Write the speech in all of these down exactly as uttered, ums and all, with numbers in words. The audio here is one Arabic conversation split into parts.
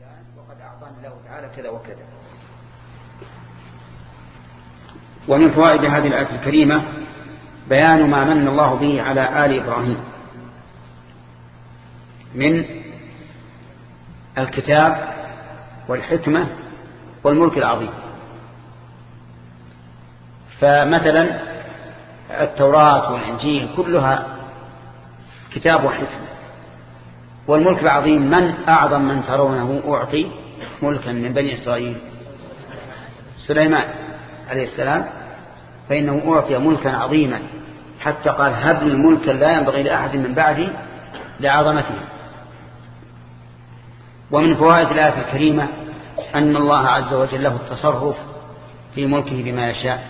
وقد أعطاني الله تعالى كذا وكذا. ومن فوائد هذه الآية الكريمة بيان ما من الله به على آل إبراهيم من الكتاب والحكمة والملك العظيم. فمثلا التوراة والإنجيل كلها كتاب وحكمة، والملك العظيم من أعظم من ترونه أعطي ملكا من بني إسرائيل؟ سليمان عليه السلام، فإنه أعطي ملكا عظيما حتى قال هب لي ملكا لا ينبغي لأحد من بعدي لعظمته. ومن فوائد الآية الكريمة أن الله عز وجل له التصرف في ملكه بما يشاء،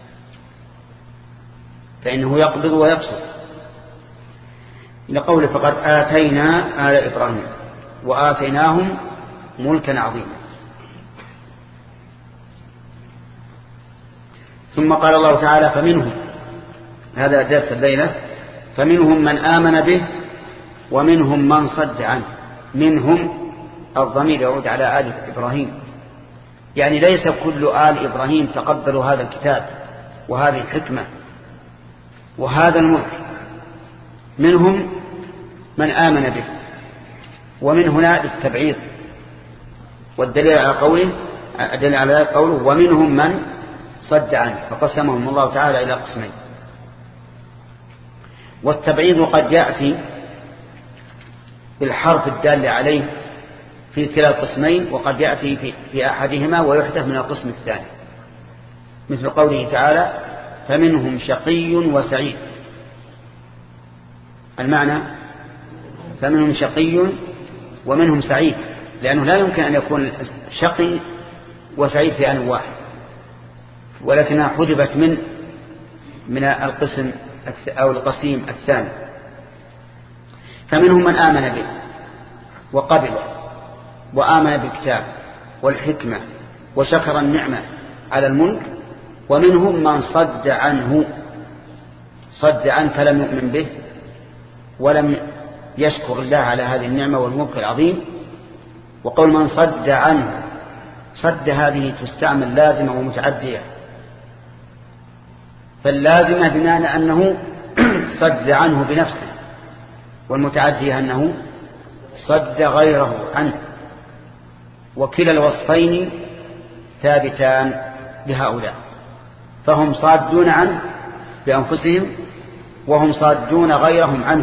فإنه يقبض ويبسط، لقوله فقد آتينا آل إبراهيم وآتيناهم ملكا عظيما. ثم قال الله تعالى فمنهم، هذا درس الليلة، فمنهم من آمن به ومنهم من صد عنه. منهم الضمير يعود على آل إبراهيم، يعني ليس كل آل إبراهيم تقبلوا هذا الكتاب وهذه الحكمة وهذا الملك، منهم من آمن به، ومن هنا للتبعيض، والدليل على قوله الدليل على قوله ومنهم من صد عنه، فقسمهم الله تعالى إلى قسمين. والتبعيض قد يأتي بالحرف الدال عليه في كلا القسمين، وقد يأتي في, في أحدهما ويحذف من القسم الثاني، مثل قوله تعالى فمنهم شقي وسعيد. المعنى فمنهم شقي ومنهم سعيد، لأنه لا يمكن أن يكون شقي وسعيد في آن واحد، ولكنها حذفت من من القسم أو القسيم الثاني. فمنهم من آمن به وقبل وآمن بالكتاب والحكمة وشكر النعمة على الملك، ومنهم من صد عنه، صد عنه فلم يؤمن به ولم يشكر الله على هذه النعمة والملك العظيم. وقول من صد عنه، صد هذه تستعمل لازمة ومتعدية، فاللازمة بمعنى أنه صد عنه بنفسه، والمتعدية أنه صد غيره عنه، وكلا الوصفين ثابتان لهؤلاء، فهم صادون عنه بأنفسهم وهم صادون غيرهم عنه.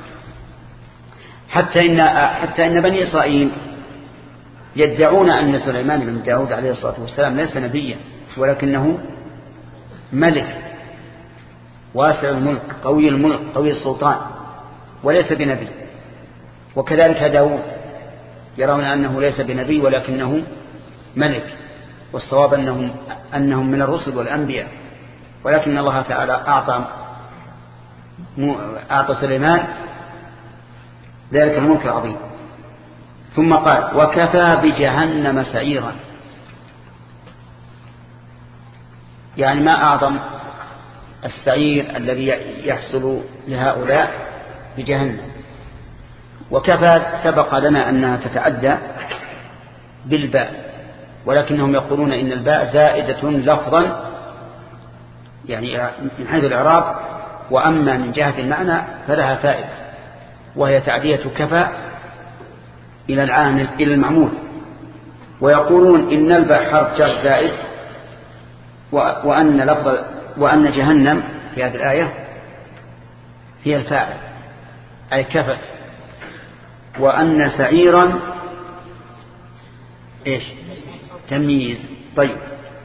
حتى إن, حتى إن بني إسرائيل يدعون أن سليمان بن داود عليه الصلاة والسلام ليس نبيا، ولكنه ملك واسع الملك قوي الملك قوي السلطان، وليس بنبي. وكذلك داود يرون أنه ليس بنبي ولكنه ملك، والصواب أنهم, أنهم من الرسل والأنبياء، ولكن الله تعالى أعطى, أعطى سليمان ذلك الملك العظيم. ثم قال وكفى بجهنم سعيرا، يعني ما أعظم السعير الذي يحصل لهؤلاء بجهنم. وكفى سبق لنا أنها تتعدى بالباء، ولكنهم يقولون إن الباء زائدة لفظا يعني من حيث الإعراب، وأما من جهة المعنى فلها فائدة، وهي تعدية كفى إلى العامل إلى المعمول. ويقولون إن الباء حرف جر زائد، وأن لفظ وأن جهنم في هذه الآية هي الفاعل أي كفت، وأن سعيرا إيش تمييز. طيب،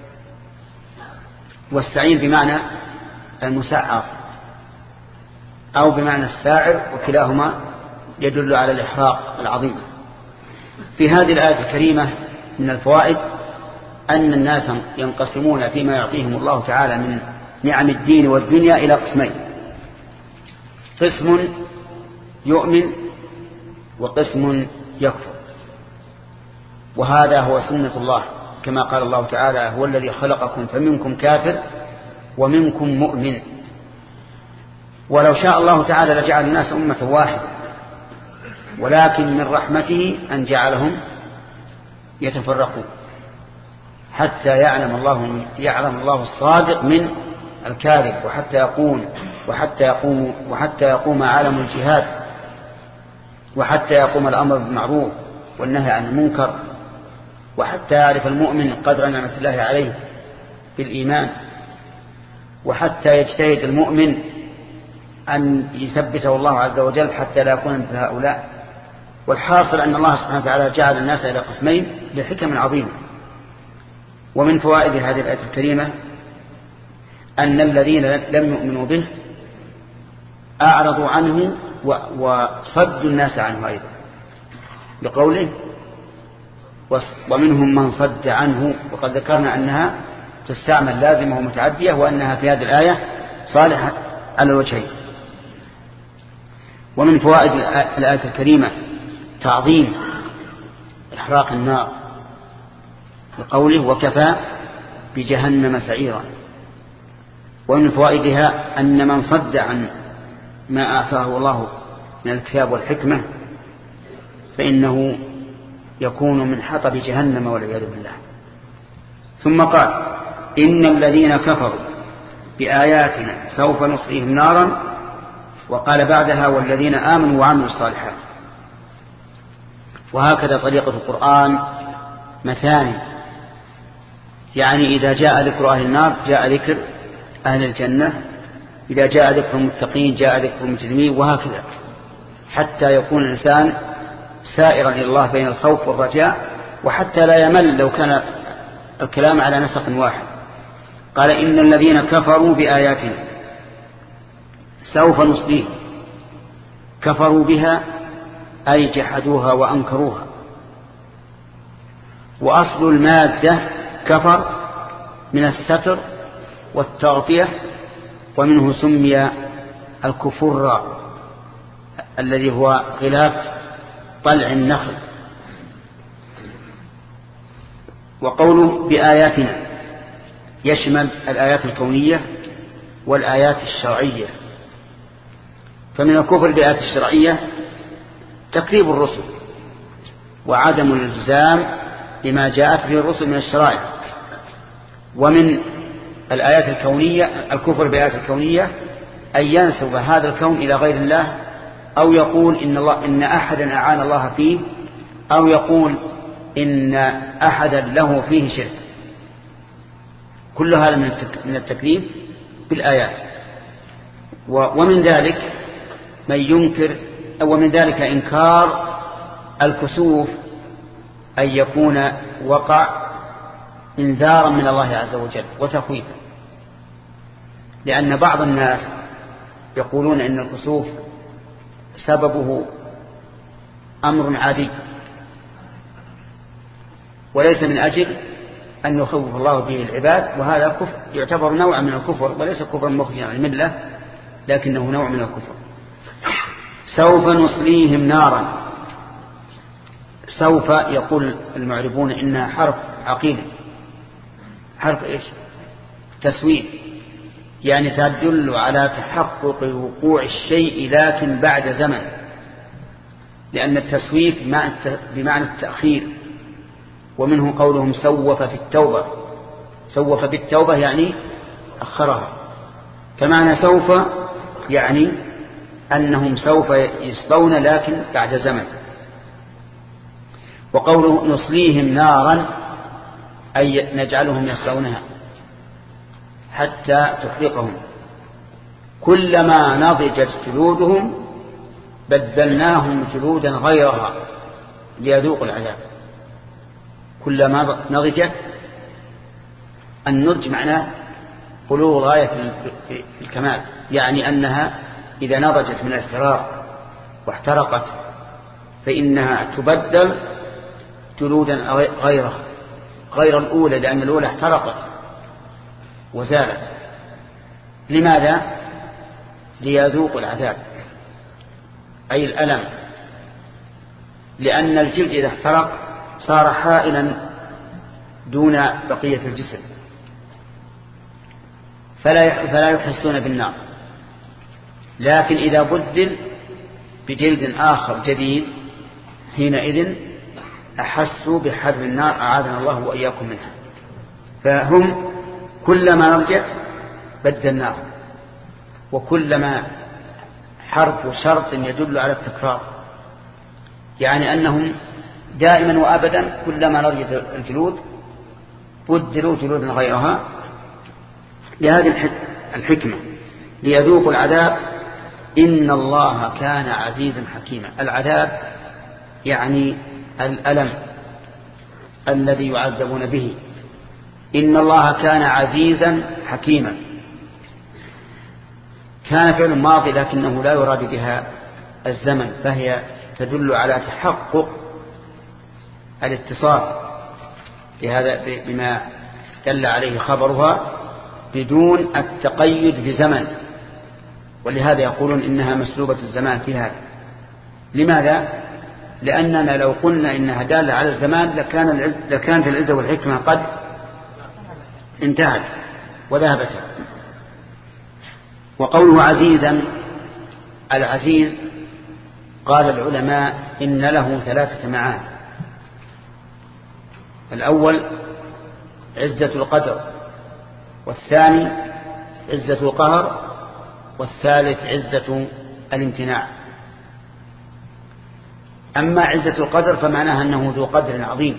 والسعير بمعنى المسعر أو بمعنى الساعر، وكلاهما يدل على الإحراق العظيم. في هذه الآية الكريمة من الفوائد أن الناس ينقسمون فيما يعطيهم الله تعالى من نعم الدين والدنيا إلى قسمين: قسم يؤمن وقسم يكفر. وهذا هو سنة الله، كما قال الله تعالى هو الذي خلقكم فمنكم كافر ومنكم مؤمن. ولو شاء الله تعالى لجعل الناس أمة واحدة، ولكن من رحمته أن جعلهم يتفرقون حتى يعلم الله يعلم الله الصادق من الكاذب، وحتى يقوم وحتى يقوم وحتى يقوم عالم الجهاد، وحتى يقوم الأمر بالمعروف والنهي عن المنكر، وحتى يعرف المؤمن قدر نعمة الله عليه بالإيمان، وحتى يجتهد المؤمن أن يثبته الله عز وجل حتى لا يكون مثل هؤلاء. والحاصل أن الله سبحانه وتعالى جعل الناس إلى قسمين لحكم عظيمة. ومن فوائد هذه الآية الكريمة أن الذين لم يؤمنوا به أعرضوا عنه وصدوا الناس عنه أيضا، بقوله ومنهم من صد عنه، وقد ذكرنا أنها تستعمل لازمة ومتعدية، وأنها في هذه الآية صالحة على الوجهين. ومن فوائد الآية الكريمة تعظيم إحراق النار، لقوله وكفى بجهنم سعيرا. ومن فوائدها أن من صد عن ما آتاه الله من الكتاب والحكمة فإنه يكون من حطب جهنم والعياذ بالله. ثم قال إن الذين كفروا بآياتنا سوف نصليهم نارا، وقال بعدها والذين آمنوا وعملوا الصالحات. وهكذا طريقة القرآن مثاني، يعني إذا جاء ذكر أهل النار جاء ذكر أهل الجنة، إذا جاء ذكر المتقين جاء ذكر المجرمين، وهكذا حتى يكون الإنسان سائرا إلى الله بين الخوف والرجاء، وحتى لا يمل لو كان الكلام على نسق واحد. قال إن الذين كفروا بآياتنا سوف نصليهم، كفروا بها أي جحدوها وأنكروها. وأصل المادة كفر من الستر والتغطية، ومنه سمي الكفر الذي هو غلاف طلع النخل. وقوله بآياتنا يشمل الآيات الكونية والآيات الشرعية. فمن الكفر بالآيات الشرعية تكذيب الرسل وعدم الالتزام بما جاءت به الرسل من الشرائع. ومن الآيات الكونية الكفر بالآيات الكونية أن ينسب هذا الكون إلى غير الله، أو يقول إن, الله إن أحدا أعان الله فيه، أو يقول إن أحدا له فيه شرك. كل هذا من التكذيب بالآيات. ومن ذلك من ينكر أو من ذلك إنكار الكسوف، أن يكون وقع إنذارا من الله عز وجل وتخويفا، لأن بعض الناس يقولون إن الكسوف سببه أمر عادي وليس من أجل أن يخوف الله به العباد، وهذا كفر يعتبر نوع من الكفر، وليس كفرا مخرجا عن الملة لكنه نوع من الكفر. سوف نصليهم نارا. سوف يقول المعربون إنها حرف عقيدة، حرف إيش؟ تسويف، يعني تدل على تحقق وقوع الشيء لكن بعد زمن، لأن التسويف بمعنى التأخير. ومنه قولهم سوف في التوبة، سوف بالتوبة يعني أخرها. فمعنى سوف يعني أنهم سوف يصلون لكن بعد زمن. وقوله نصليهم نارا أي نجعلهم يصلونها حتى تحرقهم. كلما نضجت جلودهم بدلناهم جلودا غيرها ليذوقوا العذاب. كلما نضجت، النضج معناه بلوغ غاية في الكمال، يعني أنها إذا نضجت من الاحتراق واحترقت فإنها تبدل جلودا غيرها غير الأولى، لأن الأولى احترقت وزالت. لماذا؟ ليذوقوا العذاب أي الألم، لأن الجلد إذا احترق صار حائلا دون بقية الجسم، فلا فلا يحسون بالنار. لكن إذا بدل بجلد آخر جديد حينئذ أحسوا بحر النار أعاذنا الله وإياكم منها. فهم كلما رجت بدلناه، وكلما حرف شرط يدل على التكرار، يعني أنهم دائما وأبدا كلما رجت الجلود بدلوا جلودا غيرها لهذه الحكمة ليذوقوا العذاب. إن الله كان عزيزا حكيما. العذاب يعني الألم الذي يعذبون به. إن الله كان عزيزا حكيما. كان فعل ماضي لكنه لا يراد بها الزمن، فهي تدل على تحقق الاتصال بهذا بما دل عليه خبرها بدون التقيد بزمن، ولهذا يقولون إنها مسلوبة الزمان في هذا. لماذا؟ لأننا لو قلنا إنها دالة على الزمان لكان لكانت العزة والحكمة قد انتهت وذهبت. وقوله عزيزا، العزيز قال العلماء إن له ثلاثة معاني. الأول عزة القدر، والثاني عزة القهر، والثالث عزة الامتناع. أما عزة القدر فمعناها أنه ذو قدر عظيم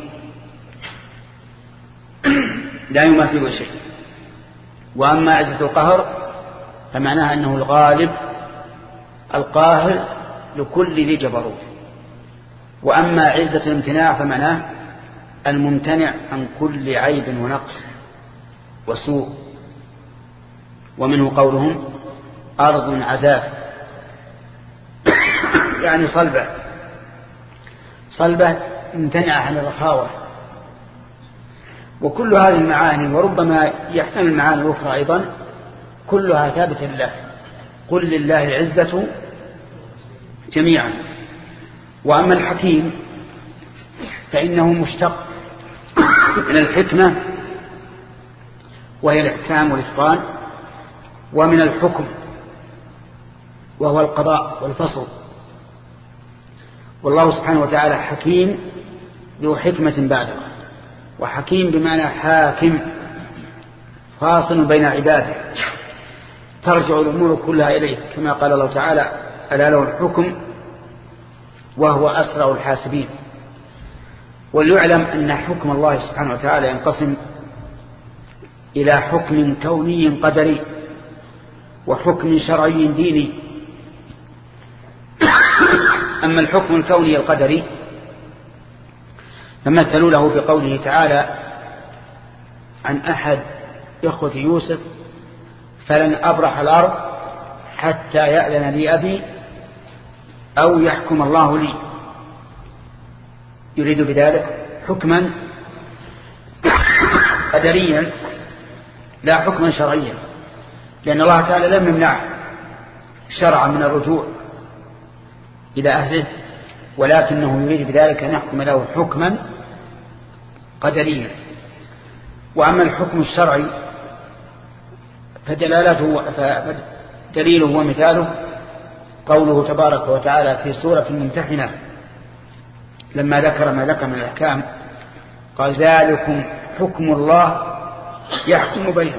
لا يماثله شيء، وأما عزة القهر فمعناها أنه الغالب القاهر لكل ذي جبروت. وأما عزة الامتناع فمعناه الممتنع عن كل عيب ونقص وسوء. ومنه قولهم أرض عزاز يعني صلبة صلبة امتنع عن الرخاوة. وكل هذه المعاني وربما يحتمل المعاني الأخرى أيضا كلها ثابتة لله. قل لله العزة جميعا. وأما الحكيم فإنه مشتق من الحكمة وهي الإحكام والإتقان، ومن الحكم وهو القضاء والفصل. والله سبحانه وتعالى حكيم ذو حكمة بالغة، وحكيم بمعنى حاكم فاصل بين عباده ترجع الأمور كلها إليه، كما قال الله تعالى ألا له الحكم وهو أسرع الحاسبين. وليعلم أن حكم الله سبحانه وتعالى ينقسم إلى حكم كوني قدري وحكم شرعي ديني. أما الحكم الكوني القدري فمثلوا له بقوله تعالى عن أحد إخوة يوسف فلن أبرح الأرض حتى يأذن لي أبي أو يحكم الله لي. يريد بذلك حكما قدريا لا حكما شرعيا، لأن الله تعالى لم يمنع شرعا من الرجوع إلى أهله، ولكنه يريد بذلك أن يحكم له حكما قدريا. وأما الحكم الشرعي فدلالته فدليله ومثاله قوله تبارك وتعالى في سورة الممتحنة لما ذكر ما ذكر من الأحكام قال ذلكم حكم الله يحكم بينكم.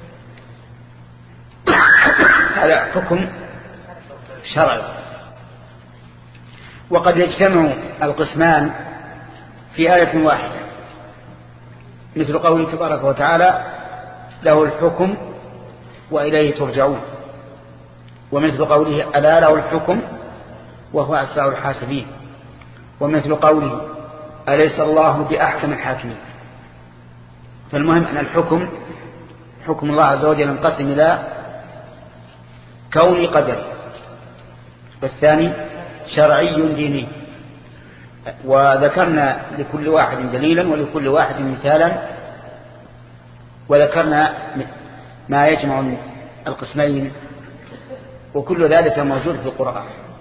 هذا حكم شرعي. وقد يجتمع القسمان في آية واحدة مثل قوله تبارك وتعالى له الحكم وإليه ترجعون، ومثل قوله ألا له الحكم وهو أسرع الحاسبين، ومثل قوله أليس الله بأحكم الحاكمين. فالمهم أن الحكم حكم الله عز وجل ينقسم إلى كوني قدري، والثاني شرعي ديني. وذكرنا لكل واحد دليلا ولكل واحد مثالا، وذكرنا ما يجمع القسمين، وكل ذلك موجود في القرآن.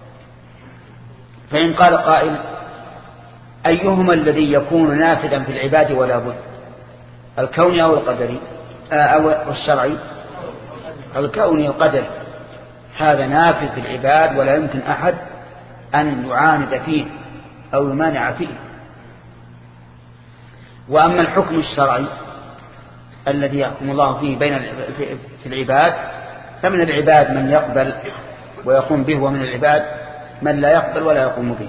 فإن قال قائل أيهما الذي يكون نافذا في العباد ولا بد، الكوني أو القدري أو الشرعي؟ الكوني القدري هذا نافذ في العباد ولا يمكن أحد أن يعاند فيه أو يمانع فيه، وأما الحكم الشرعي الذي يحكم الله فيه بين في العباد فمن العباد من يقبل ويقوم به، ومن العباد من لا يقبل ولا يقوم به.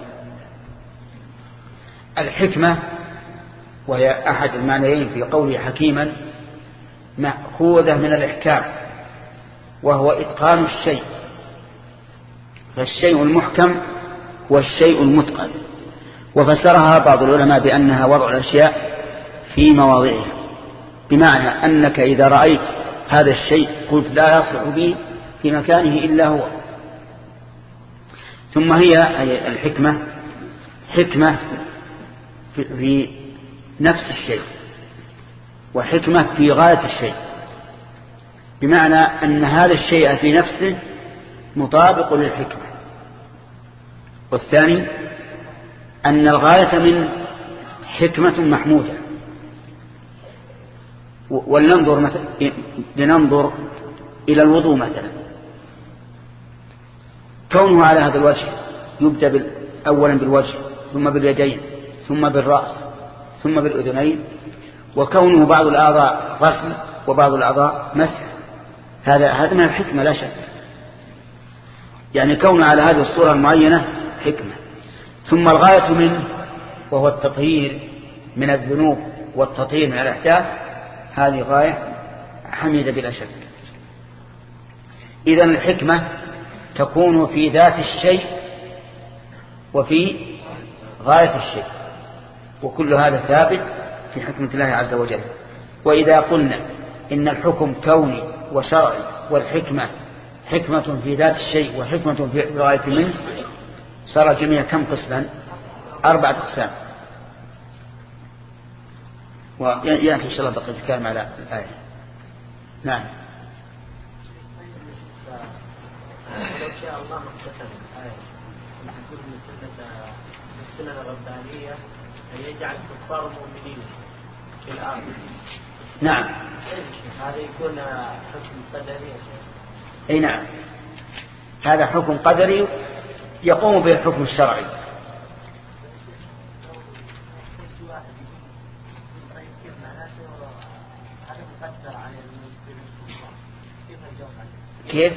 الحكمة وهي أحد المعنيين في قوله حكيما مأخوذة من الإحكام، وهو إتقان الشيء، فالشيء المحكم والشيء المتقن. وفسرها بعض العلماء بأنها وضع الأشياء في مواضعها، بمعنى أنك إذا رأيت هذا الشيء قلت لا يصلح به في مكانه إلا هو. ثم هي الحكمة حكمة في نفس الشيء، وحكمة في غاية الشيء، بمعنى أن هذا الشيء في نفسه مطابق للحكمة. والثاني أن الغاية من حكمة محمودة. ولننظر مثلا لننظر إلى الوضوء مثلا، كونه على هذا الوجه يبدأ أولا بالوجه ثم باليدين ثم بالرأس ثم بالأذنين، وكونه بعض الأعضاء غسل وبعض الأعضاء مسح، هذا هذا من الحكمة لا شك. يعني كونه على هذه الصورة المعينة حكمة. ثم الغاية منه وهو التطهير من الذنوب والتطهير من الأحداث، هذه غاية حميدة بلا شك. إذن الحكمة تكون في ذات الشيء وفي غاية الشيء، وكل هذا ثابت في حكمة الله عز وجل. وإذا قلنا إن الحكم كوني وشرعي والحكمة حكمة في ذات الشيء وحكمة في غاية منه، صار جميع كم قسما؟ أربعة أقسام. ويأتي إن شاء الله بقية الكلام على الآية. نعم. لو شاء الله اقتسم الآية تكون من سنة السنة الربانية أن يجعل كفار مؤمنين في الأرض. نعم. هذا يكون حكم قدري. أي نعم، هذا حكم قدري يقوم به الحكم الشرعي. كيف؟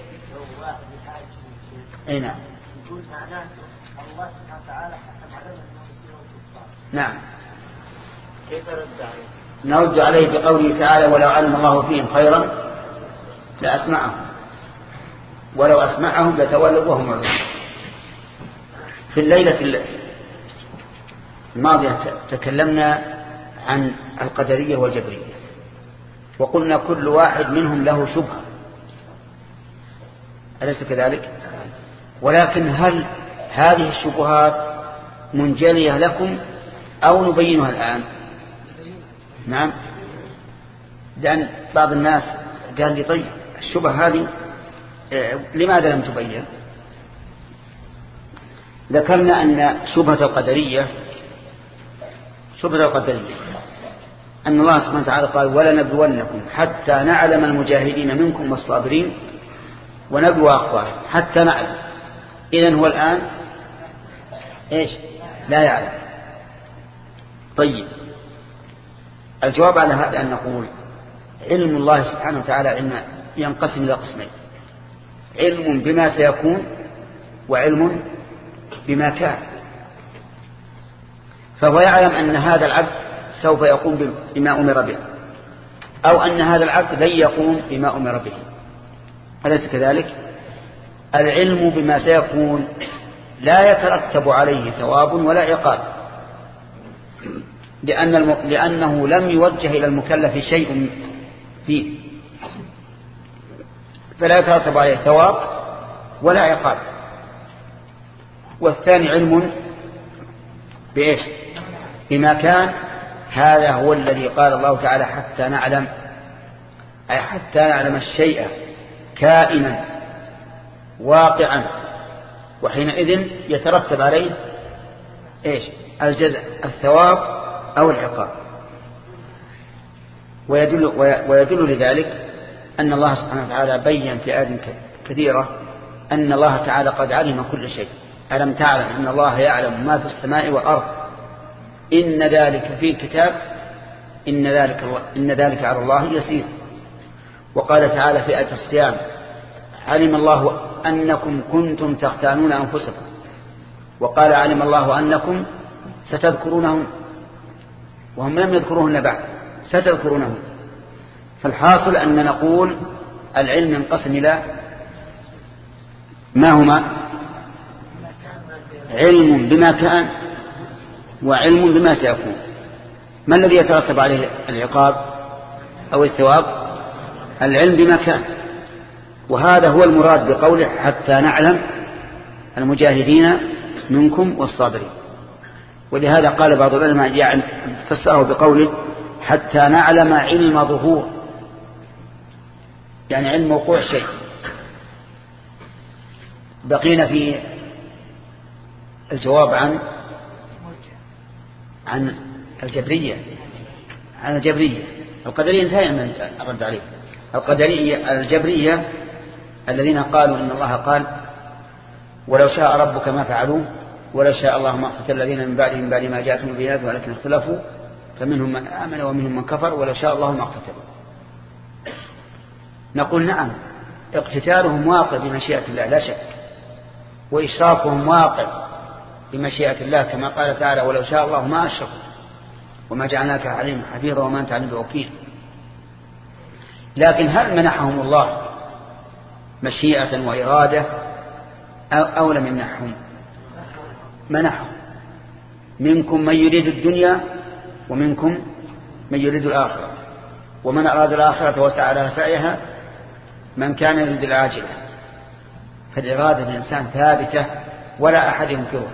اي نعم. يقول معناته الله سبحانه وتعالى حكم عليهم انهم يصيرون كفار. نعم. كيف رد عليه؟ نرد عليه بقوله تعالى: ولو علم الله فيهم خيرا لأسمعهم ولو أسمعهم لتولوا وهم معرضون. في الليلة الماضية تكلمنا عن القدرية والجبرية، وقلنا كل واحد منهم له شبهة، أليس كذلك؟ ولكن هل هذه الشبهات منجلية لكم أو نبينها الآن؟ نعم، لأن بعض الناس قال لي: طيب الشبهة هذه لماذا لم تبين؟ ذكرنا أن شبهة القدرية شبهة القدرية أن الله سبحانه وتعالى قال: ولنبلونكم حتى نعلم المجاهدين منكم والصابرين ونبلو أخبارهم حتى نعلم. إذن هو الآن إيش؟ لا يعلم. طيب، الجواب على هذا أن نقول علم الله سبحانه وتعالى علم ينقسم إلى قسمين: علم بما سيكون وعلم بما كان. فهو يعلم أن هذا العبد سوف يقوم بما أمر به، أو أن هذا العبد لن يقوم بما أمر به، أليس كذلك؟ العلم بما سيكون لا يترتب عليه ثواب ولا عقاب، لأن الم... لأنه لم يوجه إلى المكلف شيء فيه، فلا يترتب عليه ثواب ولا عقاب. والثاني علم بإيش؟ بما كان. هذا هو الذي قال الله تعالى: حتى نعلم، أي حتى نعلم الشيء كائنا واقعا، وحينئذ يترتب عليه إيش؟ الجزاء، الثواب أو العقاب. ويدل, ويدل لذلك أن الله سبحانه وتعالى بيّن في آيات كثيرة أن الله تعالى قد علم كل شيء. ألم تعلم أن الله يعلم ما في السماء والأرض، إن ذلك في كتاب إن ذلك, إن ذلك على الله يسير. وقال تعالى في آية الصيام علم الله أنكم كنتم تختانون أنفسكم، وقال علم الله أنكم ستذكرونهم وهم لم يذكروهن بعد، ستذكرونهم. فالحاصل أن نقول العلم ينقسم إلى ما هما؟ علم بما كان وعلم بما سيكون. ما الذي يترتب عليه العقاب أو الثواب؟ العلم بما كان، وهذا هو المراد بقوله حتى نعلم المجاهدين منكم والصابرين. ولهذا قال بعض العلماء يعني فسره بقوله حتى نعلم علم ظهور، يعني علم وقوع شيء. بقينا في الجواب عن عن الجبرية عن الجبرية القدرية انتهى من الرد عليه. القدرية الجبرية الذين قالوا إن الله قال ولو شاء ربك ما فعلوه ولو شاء الله ما اقتتل الذين من بعدهم من بعد ما جاءتهم البينات ولكن اختلفوا فمنهم من آمن ومنهم من كفر ولو شاء الله ما اقتتلوا. نقول نعم، اقتتالهم واقع بمشيئة الله لا شك، وإشراكهم واقع بمشيئة الله كما قال تعالى ولو شاء الله ما أشركوا وما جعلناك عليهم حفيظا وما أنت عليهم بوكيل. لكن هل منحهم الله مشيئة وإرادة أو, أو لم يمنحهم؟ منحهم. منكم من يريد الدنيا ومنكم من يريد الآخرة، ومن أراد الآخرة وسعى لها سعيها من كان يريد العاجلة. فالإرادة الإنسان ثابتة ولا أحد ينكرها.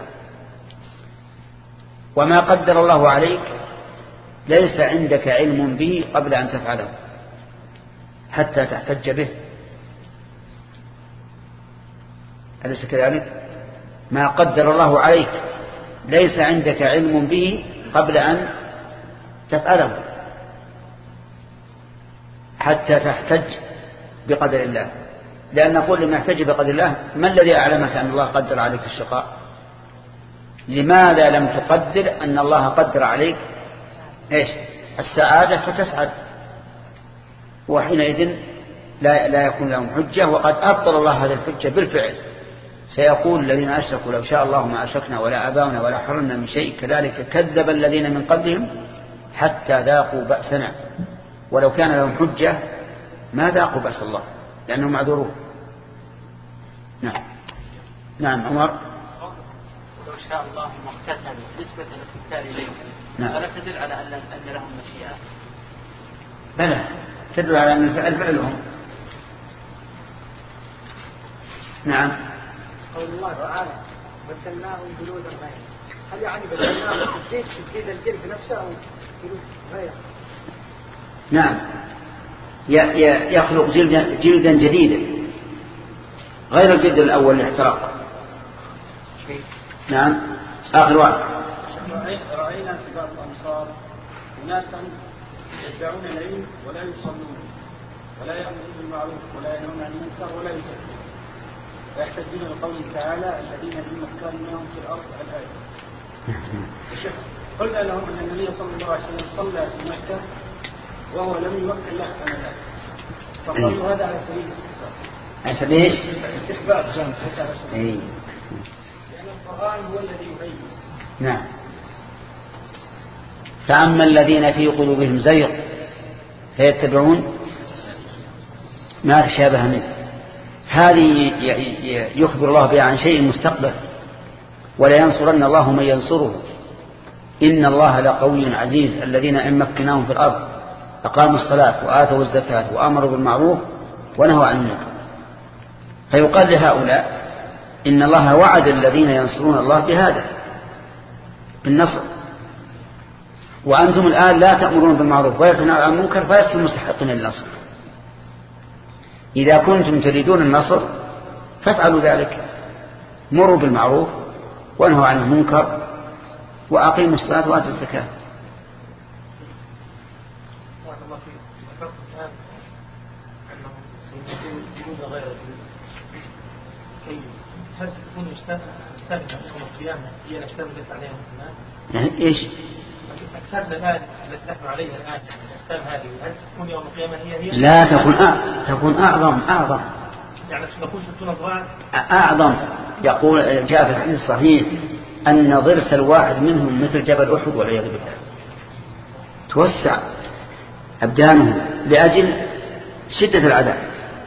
وما قدر الله عليك ليس عندك علم به قبل أن تفعله حتى تحتج به، أليس كذلك؟ ما قدر الله عليك ليس عندك علم به قبل أن تفعله حتى تحتج بقدر الله. لأن نقول لما يحتج بقدر الله ما الذي أعلمك أن الله قدر عليك الشقاء؟ لماذا لم تقدر أن الله قدر عليك إيش؟ السعادة فتسعد؟ وحينئذ لا, لا يكون لهم حجة، وقد أبطل الله هذه الحجة بالفعل. سيقول الذين أشركوا لو شاء الله ما أشركنا ولا أباؤنا ولا حرمنا من شيء كذلك كذب الذين من قبلهم حتى ذاقوا بأسنا. ولو كان لهم حجة ما ذاقوا بأس الله لأنهم معذورون. نعم نعم عمر. لو شاء الله مقتتل نسبة الاقتتال إليه نعم. فلا تدل على أن أن لهم مشيئة؟ بلى تدل على أن الفعل فعلهم. نعم. قول الله تعالى بدلناهم جلودا غير، هل يعني بدلناهم تجديد تجديد الجلد نفسه أو جلود غير؟ نعم، يخلق جلدا, جلدا جديدا غير الجلد الأول اللي احترق. نعم. آخر واحد. رأينا في بعض الأمصار ناسا يدعون العلم ولا يصلون ولا يأمرون بالمعروف ولا ينهون عن المنكر ولا يزكون، ويحتجون بقوله تعالى الذين في مكانهم في الأرض الآية. قلنا لهم أن النبي صلى الله عليه وسلم صلى في مكة وهو لم يوكل له أن ذلك، فقالوا هذا على سبيل الاستحباب. على سبيل ايش؟ الاستحباب جامع حتى على سبيل. اي. لأن القرآن هو الذي يبين. نعم. فأما الذين في قلوبهم زيغ فيتبعون ما تشابه منه، هذه يخبر الله بها عن شيء مستقبل. ولا ينصرن الله من ينصره إن الله لقوي عزيز الذين إن مكناهم في الأرض أقاموا الصلاة وآتوا الزكاة وأمروا بالمعروف ونهوا عن المنكر. فيقال لهؤلاء إن الله وعد الذين ينصرون الله بهذا بالنصر، وأنتم الآن لا تأمرون بالمعروف ولا تنهون عن المنكر فلستم مستحقين للنصر. إذا كنتم تريدون النصر فافعلوا ذلك، مروا بالمعروف وانهوا عن المنكر وأقيموا الصلاة وآتوا الزكاة. هل تكون مستثنى يوم القيامة هي الأجسام التي عليها يعني إيش؟ الأجسام السالفة هذه التي نحن عليها الآن السالفة هذه هل تكون يوم القيامة هي هي؟ لا تكون أ... تكون أعظم أعظم يعني نقول ستون أضعاف أعظم. يقول جاء في الحديث الصحيح أن ضرس الواحد منهم مثل جبل أحد والعياذ بالله. توسع أبدانه لأجل شدة العذاب.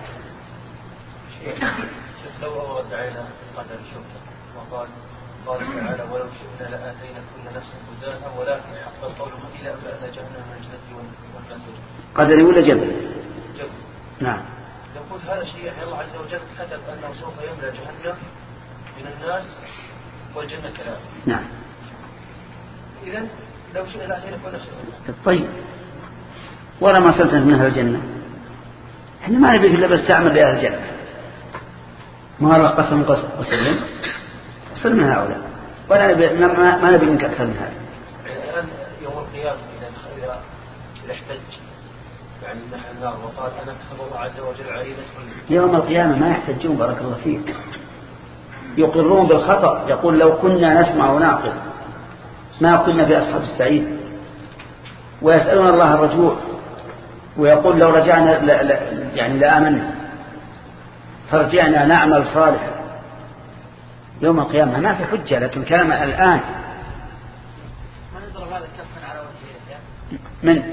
لو ودعينا قدر الشرطة وقال قال تعالى ولو شئنا لآتينا كل نفس هداها ولكن حق القول إلى أن جهنم من الجنة والناس. قدر ولا جبل؟ جبل. نعم. يقول هذا الشيء يعني الله عز وجل كتب أنه سوف يملأ جهنم من الناس والجنة كذلك. نعم. إذن لو شئنا لآتينا كل نفس هداها. طيب ولا ما صلت من أهل الجنة. احنا ما نبي إلا بس تعمل لأهل الجنة. ما الله قسم قسم صر من هؤلاء ولا نبي ما, ما نبي منك أكثر من هذا. الآن يوم القيامة إذا إذا احتج يعني نحن النار وقال أنا كتب الله عز وجل علينا يوم القيامة ما يحتجون بارك الله فيك. يقرون بالخطأ. يقول لو كنا نسمع ونعقل ما كنا في أصحاب السعيد. ويسألون الله الرجوع ويقول لو رجعنا لا لا يعني لآمنا فرجعنا نعمل صالحا. يوم القيامة ما في حجة لكن كلام الآن ما نضرب هذا كفا على وجهه من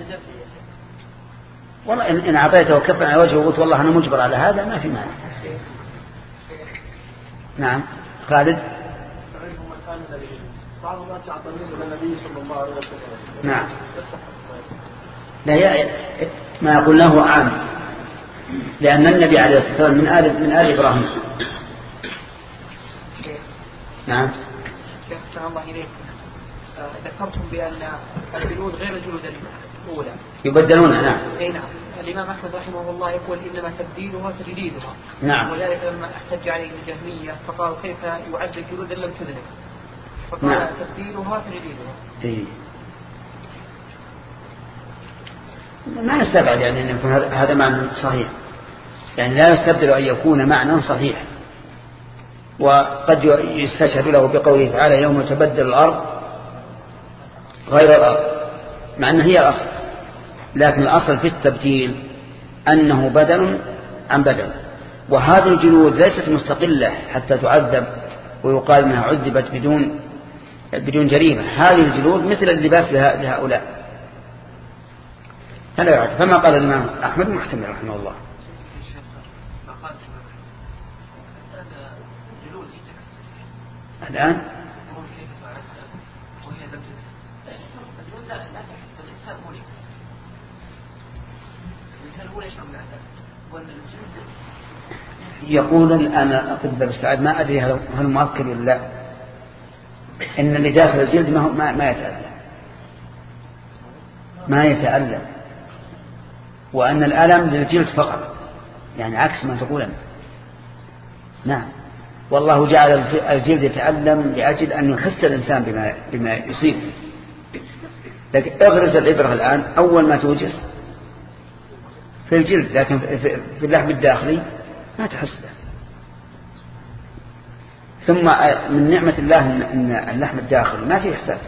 والله إن أعطيته كفا على وجهه وقلت والله أنا مجبر على هذا ما في مانع. نعم خالد. بعض الناس يعتمدون على النبي صلى الله عليه وسلم. نعم. لا يا ما يقول له عام لأن النبي عليه الصلاة والسلام من آل من آل إبراهيم. نعم. شيخ سلام الله إليكم ذكرتم بأن الجلود غير الجلود الأولى يبدلون. نعم. أي نعم. الإمام أحمد رحمه الله يقول إنما تبديلها تجديدها. نعم. ولذلك لما احتج عليه الجهمية فقالوا كيف يعد الجلود إن لم تذنب فقال نعم. تبديلها تجديدها. إيه. ما نستبعد يعني أن يكون هذا معنى صحيح يعني لا يستبدل أن يكون معنى صحيح. وقد يستشهد له بقوله تعالى يوم تبدل الأرض غير الأرض مع أنها هي الأصل لكن الأصل في التبديل أنه بدل عن بدل. وهذه الجلود ليست مستقلة حتى تعذب ويقال أنها عذبت بدون بدون جريمة. هذه الجلود مثل اللباس لهؤلاء هذا يعد. فما قال الإمام أحمد محتمل رحمه الله. الآن يقول الآن أطباء السعاد ما أدري هل مؤكد ولا لا إن اللي داخل الجلد ما ما, ما يتألم ما يتألم وأن الألم للجلد فقط يعني عكس ما تقول أنت. نعم. والله جعل الجلد يتألم لأجل أن يحس الإنسان بما, بما يصيب. لكن اغرز الإبرة الآن أول ما توجد في الجلد لكن في اللحم الداخلي ما تحس به. ثم من نعمة الله أن اللحم الداخلي ما فيه إحساس.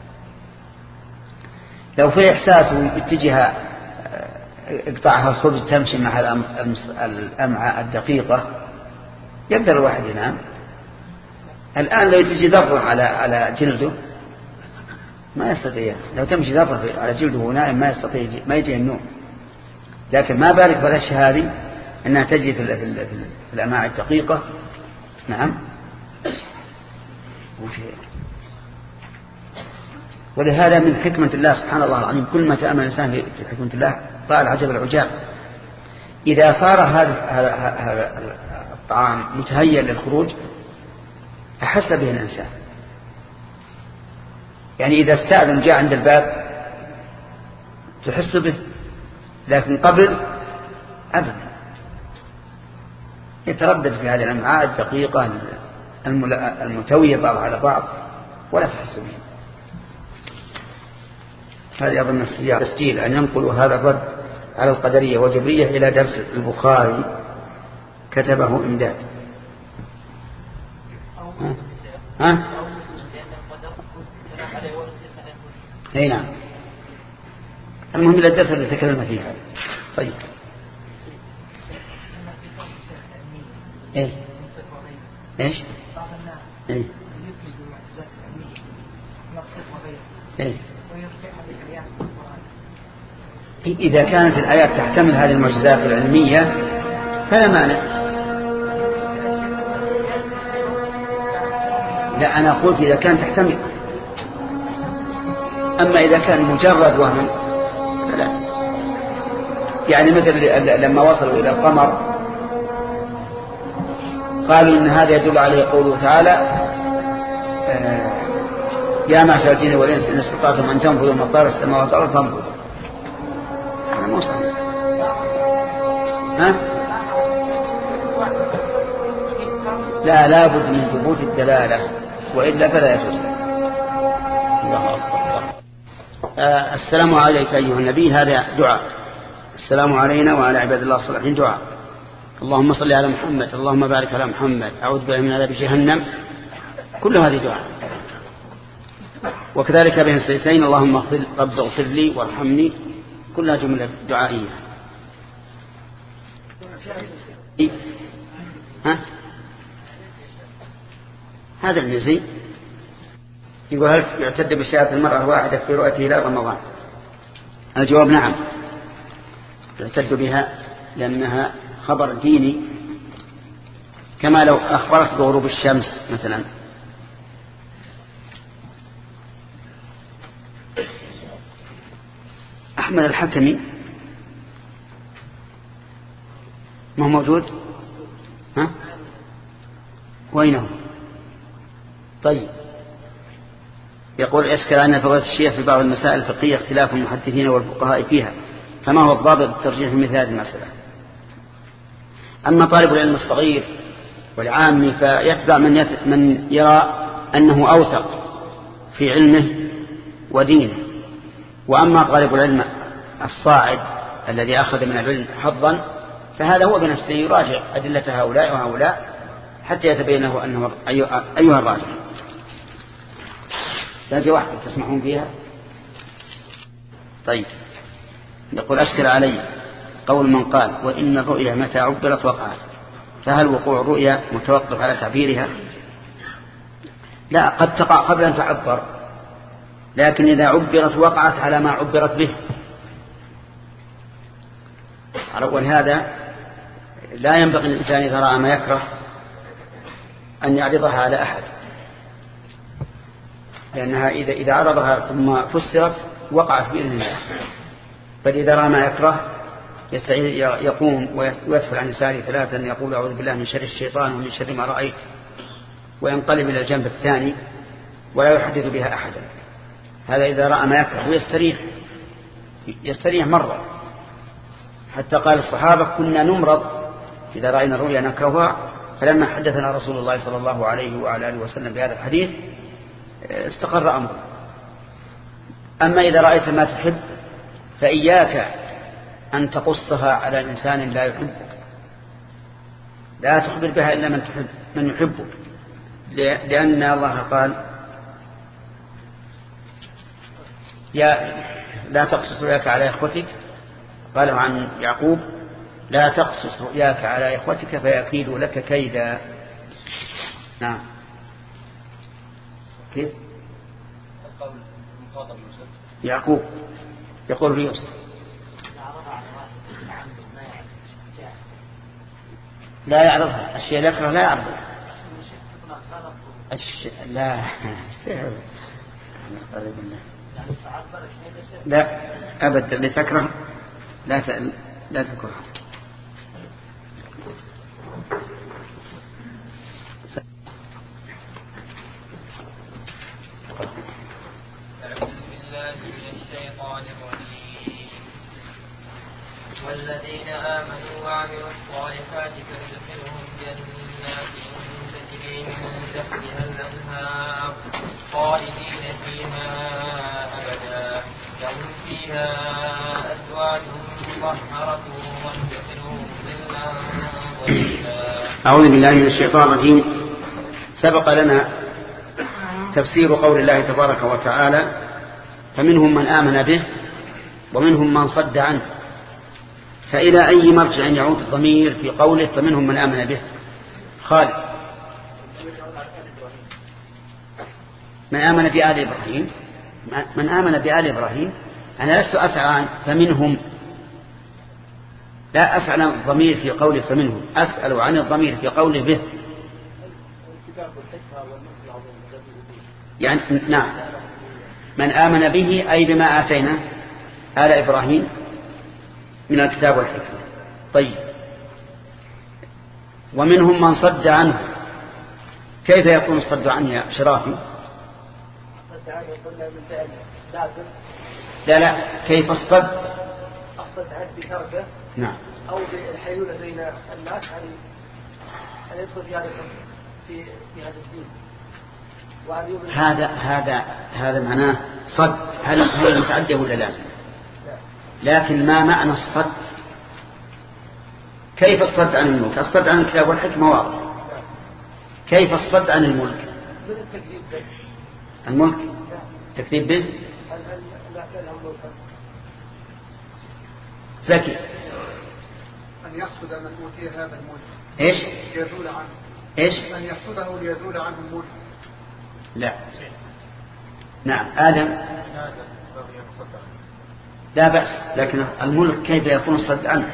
لو فيه إحساس باتجاه اقطعها الخبز تمشي مع الأمعاء الدقيقة يقدر الواحد ينام. الآن لو تجي ذرة على على جلده ما يستطيع. لو تمشي ذرة على جلده ونائم ما يستطيع ما يجي النوم. لكن ما بالك بالأشياء هذه أنها تجي في, في, في, في الأمعاء الدقيقة. نعم. ولهذا من حكمة الله سبحان الله العظيم كل ما تأمل الإنسان في حكمة الله قال عجب العجاب. إذا صار هذا هذا الطعام متهيأ للخروج أحس به الإنسان. يعني إذا استأذن جاء عند الباب تحس به لكن قبل أبدا يتردد في هذه الأمعاء الدقيقة المتوية بعض على بعض ولا تحس به. هذه أظن السياق تسجيل أن ينقلوا هذا الرد على القدرية والجبرية إلى درس البخاري كتبه إمداد. ها؟ ها؟ اي نعم. المهم إلى الدرس اللي تكلمنا فيه. طيب ايش ايش ايه ايه إذا كانت الآيات تحتمل هذه المعجزات العلمية فلا مانع. لا أنا قلت إذا كانت تحتمل، أما إذا كان مجرد وهم فلا. يعني مثل لما وصلوا إلى القمر قالوا إن هذا يدل عليه قوله تعالى يا معشر الجن والإنس إن استطعتم أن تنفذوا من أقطار السماوات والأرض فانفذوا. هذا مو صحيح. ها؟ لا لابد من ثبوت الدلالة وإلا فلا يجوز. آه السلام عليك أيها النبي، هذا دعاء. السلام علينا وعلى عباد الله الصالحين دعاء. اللهم صل على محمد، اللهم بارك على محمد، أعوذ بالله من عذاب جهنم، كل هذه دعاء. وكذلك بين السيدتين اللهم اغفر رب اغفر لي وارحمني، كلها جملة دعائية. إيه؟ ها؟ هذا النزي يقول هل يعتد بشهادة المرأة الواحدة في رؤيته إلى رمضان؟ الجواب نعم، يعتد بها لأنها خبر ديني، كما لو أخبرت بغروب الشمس مثلا. أحمد الحكمي ما هو موجود؟ ها؟ وينه؟ طيب يقول أشكل أن فضيلة الشيخ في بعض المسائل الفقهية اختلاف المحدثين والفقهاء فيها، فما هو الضابط الترجيح في مثل هذه المسألة؟ أما طالب العلم الصغير والعامي فيتبع من, يت... من يرى أنه أوثق في علمه ودينه، وأما طالب العلم الصاعد الذي أخذ من العلم حظا فهذا هو بنفسه يراجع أدلة هؤلاء وهؤلاء حتى يتبين له أنه أيها الراجح. هذه واحدة تسمعون فيها. طيب يقول أشكل علي قول من قال وإن الرؤيا متى عبرت وقعت، فهل وقوع الرؤيا متوقف على تعبيرها؟ لا، قد تقع قبل أن تعبر، لكن إذا عبرت وقعت على ما عبرت به. ولهذا لا ينبغي الإنسان إذا رأى ما يكره أن يعرضها على أحد، لأنها إذا إذا عرضها ثم فسرت وقعت بإذن الله. بل إذا رأى ما يكره يقوم ويدفل عن يساره ثلاثا يقول أعوذ بالله من شر الشيطان ومن شر ما رأيت، وينقلب إلى الجنب الثاني ولا يحدث بها أحدا. هذا إذا رأى ما يكره ويستريح يستريح مرة، حتى قال الصحابة كنا نمرض إذا رأينا الرؤيا نكرهها، فلما حدثنا رسول الله صلى الله عليه وعلى آله وسلم بهذا الحديث استقر أمره. أما إذا رأيت ما تحب فإياك أن تقصها على إنسان لا يحبك، لا تخبر بها إلا من تحب من يحبك، لأن الله قال يا لا تقصص رؤياك على إخوتك، قال عن يعقوب لا تقصص رؤياك على إخوتك فيكيدوا لك كيدا. نعم. كيف يعقوب يقول ليوسف لا يعرضها، الشيء لا يكره لا يعرضها. الشيء لا لا أبدا لتكره لا ت... لا تكره. والذين آمنوا وعملوا الصالحات فندخلهم جنات تجري من تحتها الأنهار خالدين فيها أبدا لهم فيها أزواج مطهرة وندخلهم ظلا ظليلا. أعوذ بالله من الشيطان الرجيم. سبق لنا تفسير قول الله تبارك وتعالى فمنهم من آمن به ومنهم من صد عنه. فإلى أي مرجع يعود الضمير في قوله فمنهم من آمن به؟ خالد. من آمن بآل إبراهيم، من آمن بآل إبراهيم. أنا لست أسأل عن فمنهم، لا أسأل عن الضمير في قوله فمنهم، أسأل عن الضمير في قوله به. يعني نعم، من آمن به أي بما آتينا آل إبراهيم من الكتاب والحكمة. طيب، ومنهم من صد عنه. كيف يكون الصد عنه يا شرافي؟ صد عنه قلنا من فعل لازم. لا لا، كيف الصد؟ الصد عنه بتركه. نعم. أو بالحيلولة بين الناس أن أن يدخل في هذا في في هذا الدين. هذا هذا هذا معناه صد. هل هل متعدى ولا لازم؟ لكن ما معنى الصد؟ كيف الصد عن الملك؟ الصد عن الكتاب والحكمة واضح. كيف الصد عن الملك؟ الملك تكذيب به. زكي. أن يقصد من أوتي هذا الملك. إيش؟ يزول عنه. إيش؟ أن يقصده ليزول عنه الملك. لا. نعم. آدم. لا بأس، لكن الملك كيف يكون الصد عنه؟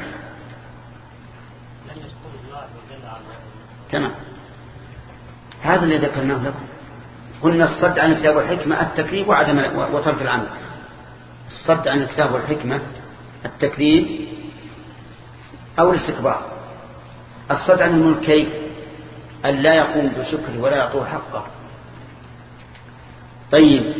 تمام. هذا اللي ذكرناه لكم. قلنا الصد عن الكتاب والحكمة التكذيب وعدم وترك العمل. الصد عن الكتاب والحكمة التكذيب أو الاستكبار. الصد عن الملك كيف؟ أن لا يقوم بشكره ولا يعطوه حقه. طيب،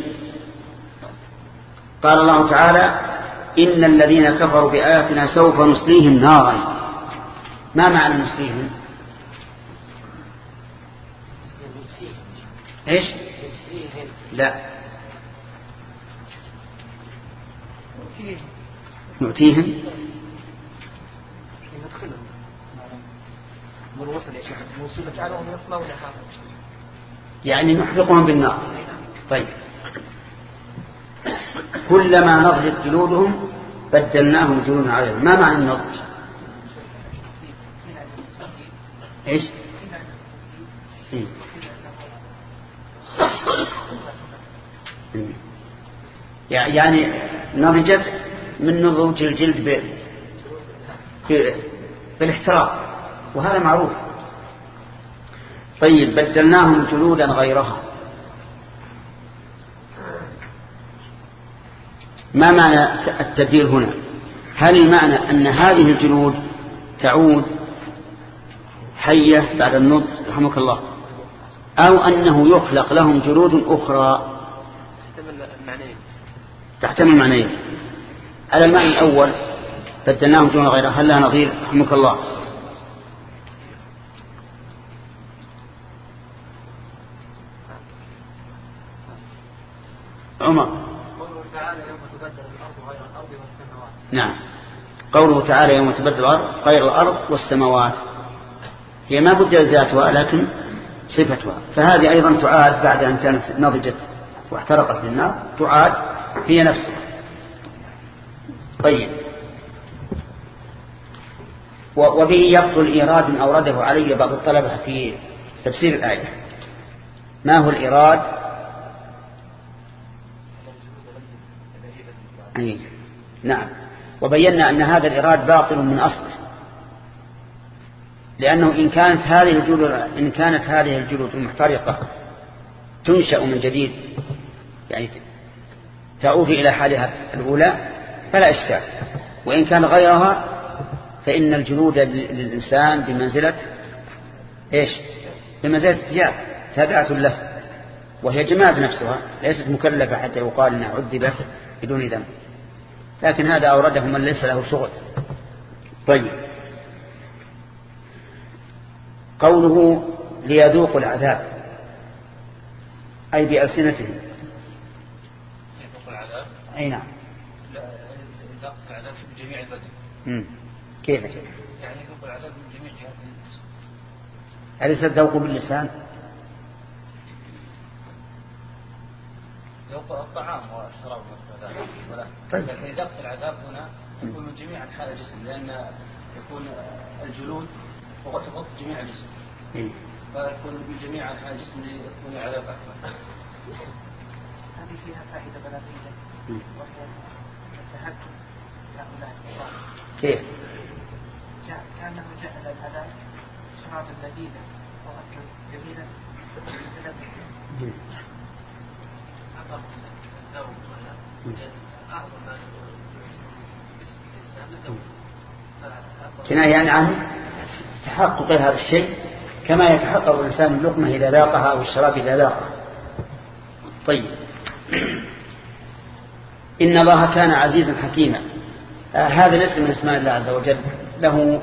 قال الله تعالى إن الذين كفروا بآياتنا سوف نصليهم نارا. ما معنى نصليهم؟ إيش؟ لا، نؤتيهم يعني نحرقهم بالنار. طيب، كلما نضجت جلودهم بدلناهم جلودا عليهم. ما معنى النضج؟ ايش؟ إيه؟ يعني نضجت من نضوج الجلد بالاحتراق، وهذا معروف. طيب، بدلناهم جلودا غيرها. ما معنى التبديل هنا؟ هل المعنى أن هذه الجلود تعود حية بعد النضج رحمك الله، أو أنه يخلق لهم جلود أخرى؟ تحتمل معنيين. على المعنى الأول بدلناهم جلودا غيرها، هل لها نظير رحمك الله؟ عمر. قوله تعالى يوم تبدل الأرض غير الأرض والسماوات. نعم، قوله تعالى يوم تبدل الأرض غير الأرض والسماوات، هي ما بدل ذاتها لكن صفتها. فهذه أيضا تعاد بعد أن كانت نضجت واحترقت بالنار، تعاد هي نفسها. طيب، وبه يبطل إيراد أورده علي بعض الطلبة في تفسير الآية. ما هو الإيراد؟ أي نعم، وبينا أن هذا الإيراد باطل من أصله، لأنه إن كانت هذه الجلود إن كانت هذه الجلود المحترقة تنشأ من جديد، يعني تعود إلى حالها الأولى، فلا إشكال. وإن كان غيرها فإن الجلود للإنسان بمنزلة إيش؟ بمنزلة الثياب، تابعة له، وهي جماد نفسها، ليست مكلفة حتى يقال أنها عذبت بدون ذنب. لكن هذا أورده من ليس له شغل. طيب، قوله ليذوقوا العذاب أي بألسنتهم. يذوقوا العذاب؟ أي نعم. لا، يذوقوا العذاب في جميع البدن. امم كيف كيف؟ يعني يذوقوا العذاب من جميع جهات الجسم. أليس الذوق باللسان؟ يوقع الطعام والشراب ولا طيب. لكن إذا العذاب هنا يكون من جميع أنحاء الجسم، لأن يكون الجلود وغطت جميع الجسم، فيكون من جميع أنحاء الجسم يكون العذاب أكثر. هذه فيها فائدة بلاغية وهي التهكم لهؤلاء الكفار. كيف؟ كأنه جعل العذاب شرابا لذيذا وأكلا جميلا كناية عن تحقق هذا الشيء كما يتحقق الإنسان اللقمة إذا ذاقها أو الشراب إذا ذاقها. طيب. إن الله كان عزيزا حكيما. آه هذا الاسم من اسماء الله عز وجل له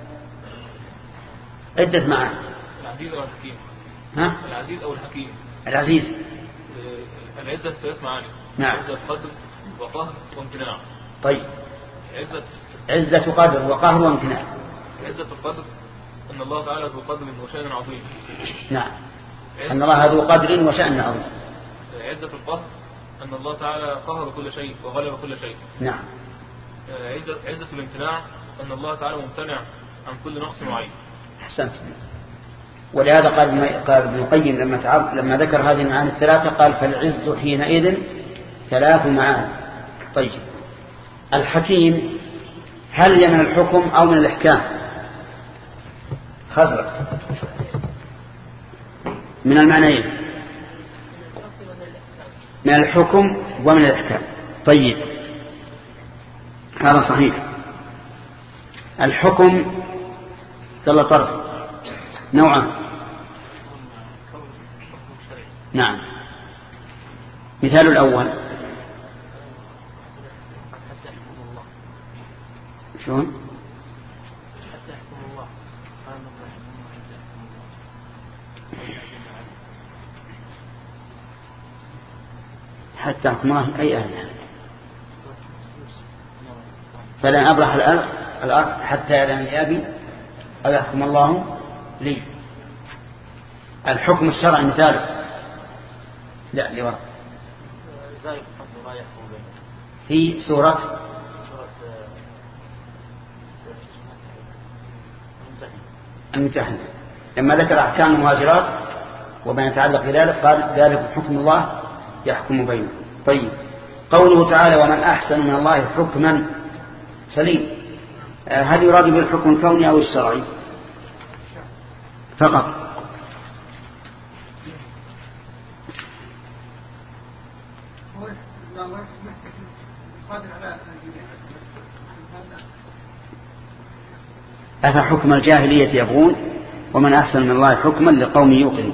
عدة معاني. العزيز أو الحكيم. ها؟ العزيز أو الحكيم. العزيز. العزة ثلاث معاني. نعم. عزة قدر وقهر وامتناع. طيب. عزة عزة قدر وقهر وامتناع. عزة القدر أن الله تعالى ذو قدر وشأن عظيم. نعم. أن الله ذو قدر وشأن عظيم. عزة القهر أن الله تعالى قهر كل شيء وغلب كل شيء. نعم. عزة, عزة الامتناع أن الله تعالى ممتنع عن كل نقص وعيب. أحسنت. ولهذا قال قال ابن القيم لما تعب لما ذكر هذه المعاني الثلاثة قال فالعز حينئذ ثلاث معاني. طيب. الحكيم هل هي من الحكم أو من الإحكام؟ خزرق من المعنيين، من الحكم ومن الإحكام. طيب هذا صحيح. الحكم ظل طرف نوعا. نعم. مثال الأول شلون؟ حتى يحكم الله حتى يحكم الله أي أهلها فلن أبرح الأرض حتى يأذن لي أبي أو يحكم الله لي. الحكم الشرعي مثال لا لورا في سورة الممتحنة لما ذكر أحكام المهاجرات وما يتعلق بذلك قال ذلك حكم الله يحكم بينهم. طيب قوله تعالى ومن أحسن من الله حكما سليم، هل يراد بالحكم الكوني أو الشرعي فقط؟ أفحكم الجاهلية يبغون ومن أحسن من الله حكما لقوم يوقنون.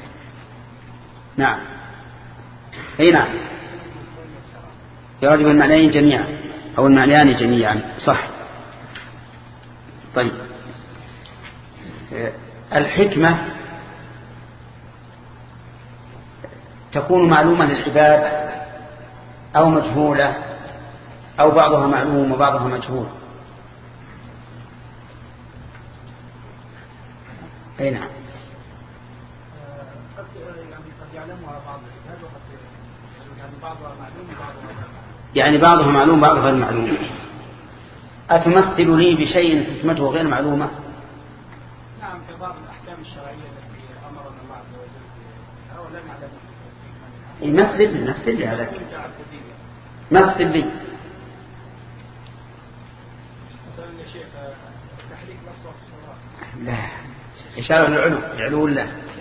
نعم أي نعم يراد بالمعنيين جميعا أو المعنيان جميعا صح. طيب الحكمة تكون معلومة للعباد أو مجهولة أو بعضها معلوم وبعضها مجهول. أي نعم قد يعلمها بعض العباد وقد يعني بعضها معلوم وبعضها يعني بعضها معلوم بعضها غير معلوم. أتمثل لي بشيء حكمته غير معلومة؟ نعم في بعض الأحكام الشرعية التي أمرنا الله عز وجل أو لم نعلمها. يمثل لي مثل لي هذا مثل لي مثلا يا شيخ تحريك مصدر الصلاة لا إشارة للعلو العلو الله.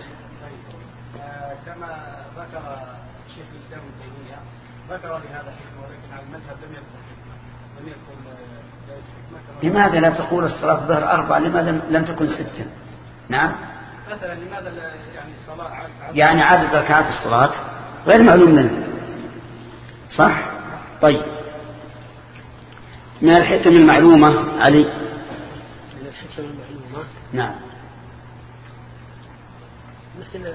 كما ذكر شيخ الإسلام ابن تيمية ذكر لهذا الحكمة ولكن على المذهب لم يذكر لم يذكر لماذا لا تقول الصلاة الظهر أربعة لماذا لم تكن ستا؟ نعم مثلا لماذا يعني الصلاة عدد يعني عدد ركعات الصلاة غير معلوم لنا صح. طيب من الحكم المعلومة علي. من الحكم المعلومة نعم مثل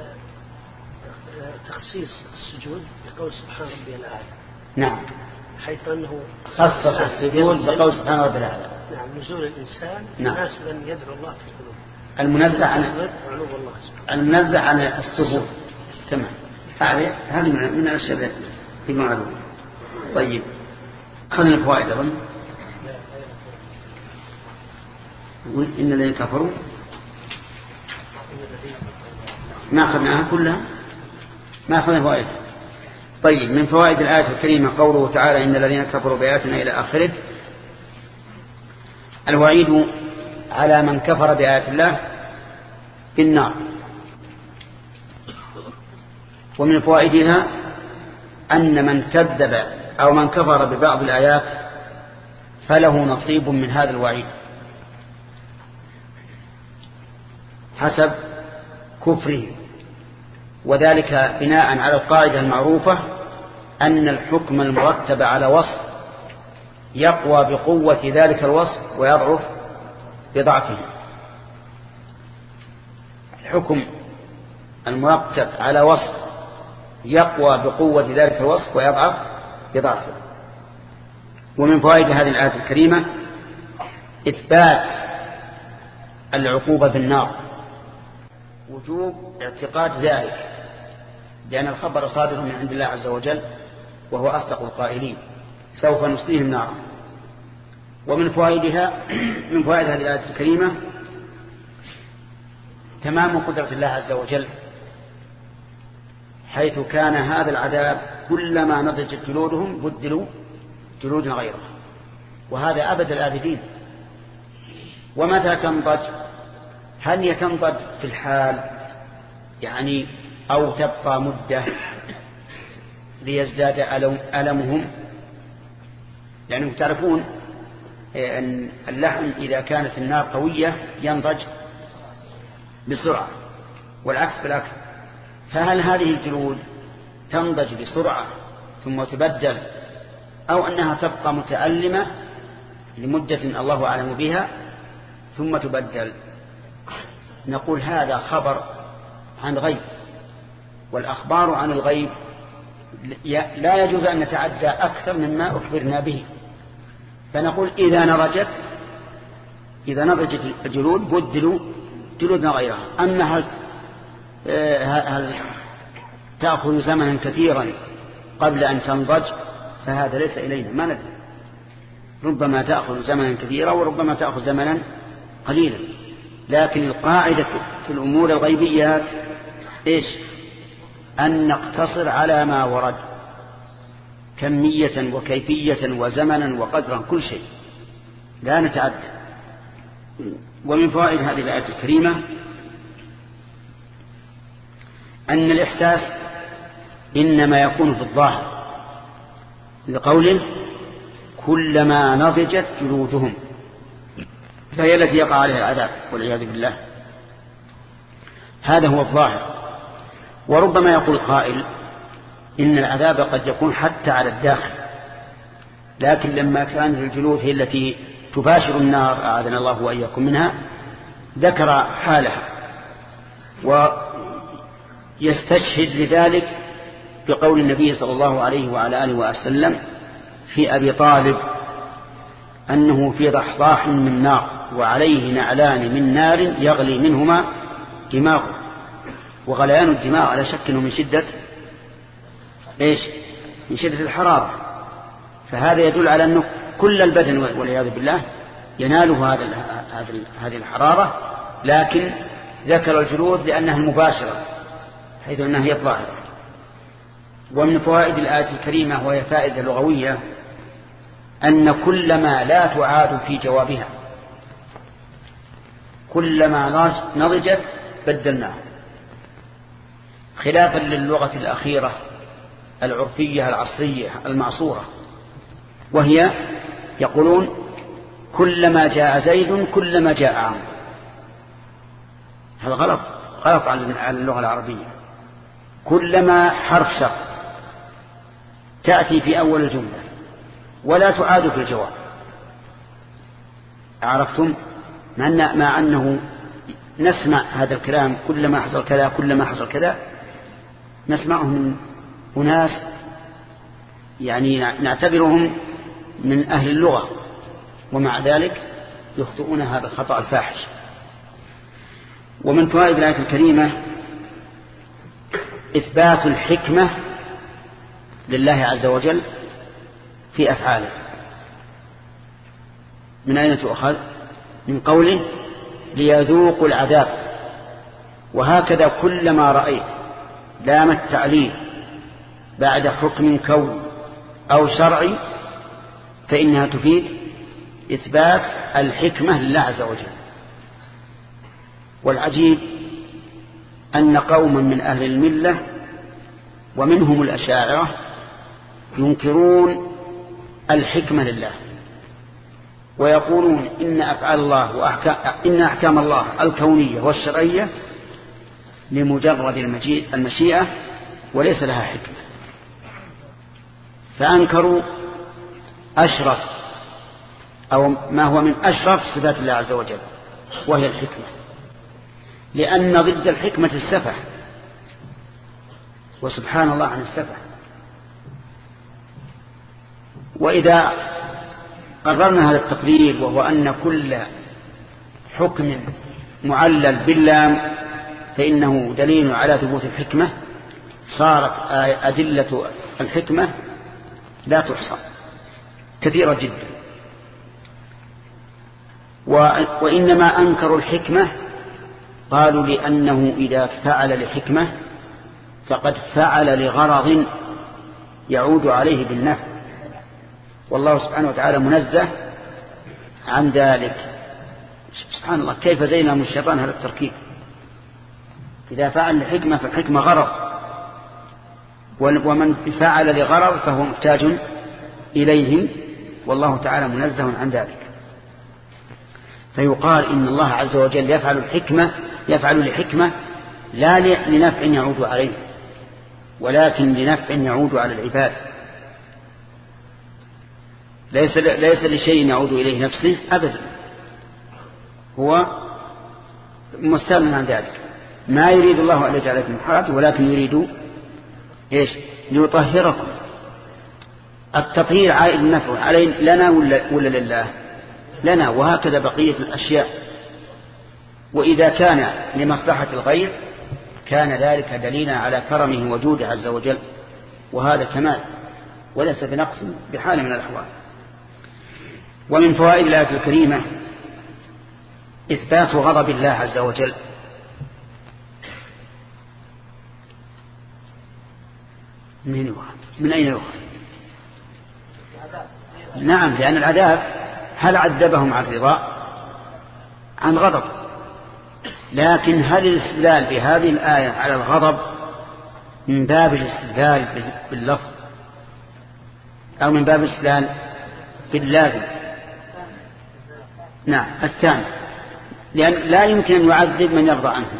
تخصيص السجود بقول سبحان ربي الأعلى. نعم حيث أنه خصص السجود بقول سبحان ربي الأعلى. نعم نزول الإنسان نعم. مناسبا يدعو الله في القلوب المنزه عن علو الله سبحانه المنزه عن السجود. تمام هذه هذه من الأشياء بالمعلوم. طيب خلنا الفوائد أظن إن الذين كفروا ما أخذناها كلها، ما أخذنا فوائد. طيب من فوائد الآية الكريمة قوله تعالى إن الذين كفروا بآياتنا إلى آخره، الوعيد على من كفر بآيات الله بالنار. ومن فوائدها أن من كذب أو من كفر ببعض الآيات فله نصيب من هذا الوعيد حسب كفره، وذلك بناء على القاعدة المعروفة أن الحكم المرتب على وصف يقوى بقوة ذلك الوصف ويضعف بضعفه. الحكم المرتب على وصف يقوى بقوة ذلك الوصف ويضعف بضعفه. ومن فوائد هذه الآية الكريمة إثبات العقوبة بالنار، وجوب اعتقاد ذلك لأن الخبر صادر من عند الله عز وجل وهو أصدق القائلين سوف نصليهم نارا. ومن فوائدها من فوائد هذه الآية الكريمة تمام قدرة الله عز وجل، حيث كان هذا العذاب كلما نضجت جلودهم بدلوا جلودا غيرها، وهذا أبد الآبدين. ومتى تنضج؟ هل هي تنضج في الحال يعني أو تبقى مدة ليزداد ألمهم؟ لأنهم تعرفون أن اللحم إذا كانت النار قوية ينضج بسرعة والعكس بالعكس. فهل هذه الجلود تنضج بسرعة ثم تبدل، أو أنها تبقى متألمة لمدة الله أعلم بها ثم تبدل؟ نقول هذا خبر عن غيب، والأخبار عن الغيب لا يجوز أن نتعدى أكثر مما أخبرنا به. فنقول إذا نضجت إذا نضجت الجلود بدلوا جلودنا غيرها. أما هل, هل تأخذ زمنا كثيرا قبل أن تنضج فهذا ليس إلينا، ما ندري، ربما تأخذ زمنا كثيرا وربما تأخذ زمنا قليلا. لكن القاعدة في الأمور الغيبيات إيش؟ أن نقتصر على ما ورد كمية وكيفية وزمنا وقدرا كل شيء، لا نتعدى. ومن فوائد هذه الآية الكريمة أن الإحساس إنما يكون في الظاهر، لقوله كلما نضجت جلودهم، فهي التي يقع عليها العذاب والعياذ بالله. هذا هو الظاهر. وربما يقول قائل إن العذاب قد يكون حتى على الداخل، لكن لما كانت الجلود هي التي تباشر النار أعاذنا الله وإياكم منها ذكر حالها، ويستشهد لذلك بقول النبي صلى الله عليه وعلى آله وسلم في أبي طالب أنه في ضحضاح من نار وعليه نعلان من نار يغلي منهما دماغه. وغليان الدماغ على شك أنه من شدة إيش؟ من شدة الحرارة. فهذا يدل على أنه كل البدن والعياذ بالله يناله هذا هذه الحرارة، لكن ذكر الجلود لأنها المباشرة حيث أنها هي الظاهرة. ومن فوائد الآية الكريمة وهي فائدة لغوية أن كلما لا تعاد في جوابها، كلما نضجت بدلناها، خلافا للغة الأخيرة العرفية العصرية المعصورة، وهي يقولون كلما جاء زيد كلما جاء عمرو. هذا غلط، غلط على اللغة العربية. كلما حرف شرط تأتي في أول الجملة ولا تعاد في الجواب. عرفتم؟ مع أنه نسمع هذا الكلام كلما حصل كذا كلما حصل كذا، نسمعه من أناس يعني نعتبرهم من أهل اللغة، ومع ذلك يخطئون هذا الخطأ الفاحش. ومن فوائد الآية الكريمة إثبات الحكمة لله عز وجل في أفعاله. من أين تؤخذ؟ من قوله ليذوقوا العذاب. وهكذا كلما رأيت لام التعليل بعد حكم كوني أو شرعي فإنها تفيد إثبات الحكمة لله عز وجل. والعجيب أن قوما من أهل الملة ومنهم الأشاعرة ينكرون الحكمة لله ويقولون إن أفعال الله وأحكام إن أحكام الله الكونية والشرعية لمجرد المشيئة وليس لها حكمة. فأنكروا أشرف أو ما هو من أشرف صفات الله عز وجل وهي الحكمة، لأن ضد الحكمة السفه، وسبحان الله عن السفه. وإذا قررنا هذا التقرير وهو أن كل حكم معلل باللام فإنه دليل على ثبوت الحكمة، صارت أدلة الحكمة لا تحصى كثيرة جدا. وإنما أنكروا الحكمة قالوا لأنه إذا فعل لحكمة فقد فعل لغرض يعود عليه بالنفع، والله سبحانه وتعالى منزه عن ذلك. سبحان الله، كيف زينا من الشيطان هذا التركيب. إذا فعل لحكمة فالحكمة غرض، ومن فعل لغرض فهو محتاج إليه، والله تعالى منزه عن ذلك. فيقال إن الله عز وجل يفعل الحكمة يفعل لحكمة لا لنفع يعود عليه، ولكن لنفع يعود على العباد. ليس ليس لشيء يعود إليه نفسه أبدا، هو مستغنٍ عن ذلك. ما يريد الله أن يجعلكم حرج، ولكن يريد إيش؟ ليطهركم. التطهير عائد النفع علينا لنا ولا لله؟ لنا، وهكذا بقية الأشياء. وإذا كان لمصلحة الغير كان ذلك دليلا على كرمه وجوده عز وجل، وهذا كمال وليس بنقص بحال من الأحوال. ومن فوائد الآية الكريمة إثبات غضب الله عز وجل. من يؤخذ؟ من أين يؤخذ؟ نعم، لأن العذاب هل عذبهم عن رضا؟ عن غضب. لكن هل الاستدلال بهذه الآية على الغضب من باب الاستدلال باللفظ أو من باب الاستدلال باللازم؟ نعم، الثاني، لأن لا يمكن أن يعذب من يرضى عنه.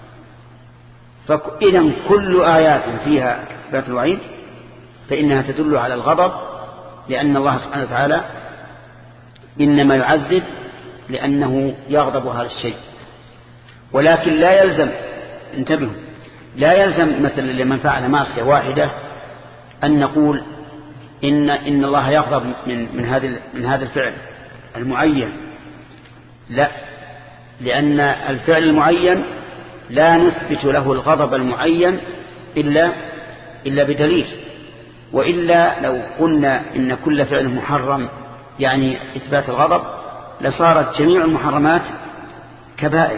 فإذا كل آيات فيها إثبات الوعيد فإنها تدل على الغضب، لأن الله سبحانه وتعالى إنما يعذب لأنه يغضب هذا الشيء. ولكن لا يلزم، انتبهوا، لا يلزم مثلا لمن فعل معصية واحدة أن نقول إن إن الله يغضب من من هذا من هذا الفعل المعين. لا، لأن الفعل المعين لا نثبت له الغضب المعين إلا إلا بدليل. وإلا لو قلنا إن كل فعل محرم يعني إثبات الغضب لصارت جميع المحرمات كبائر،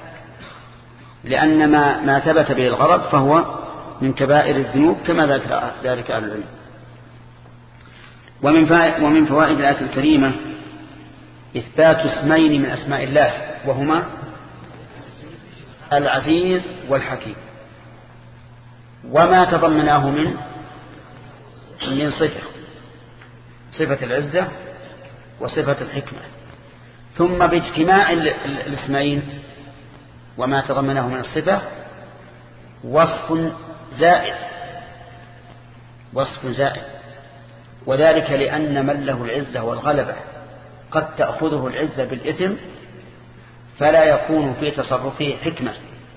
لأن ما ما ثبت به الغضب فهو من كبائر الذنوب كما ذكر ذلك أهل العلم. ومن ومن فوائد الآية الكريمة إثبات اسمين من أسماء الله، وهما العزيز والحكيم، وما تضمناه من من صفة صفة العزة وصفة الحكمة. ثم باجتماع الاسمين وما تضمناه من الصفة وصف زائد وصف زائد وذلك لأن من له العزة والغلبة قد تأخذه العزة بالإثم فلا يكون في تصرفه حكمة،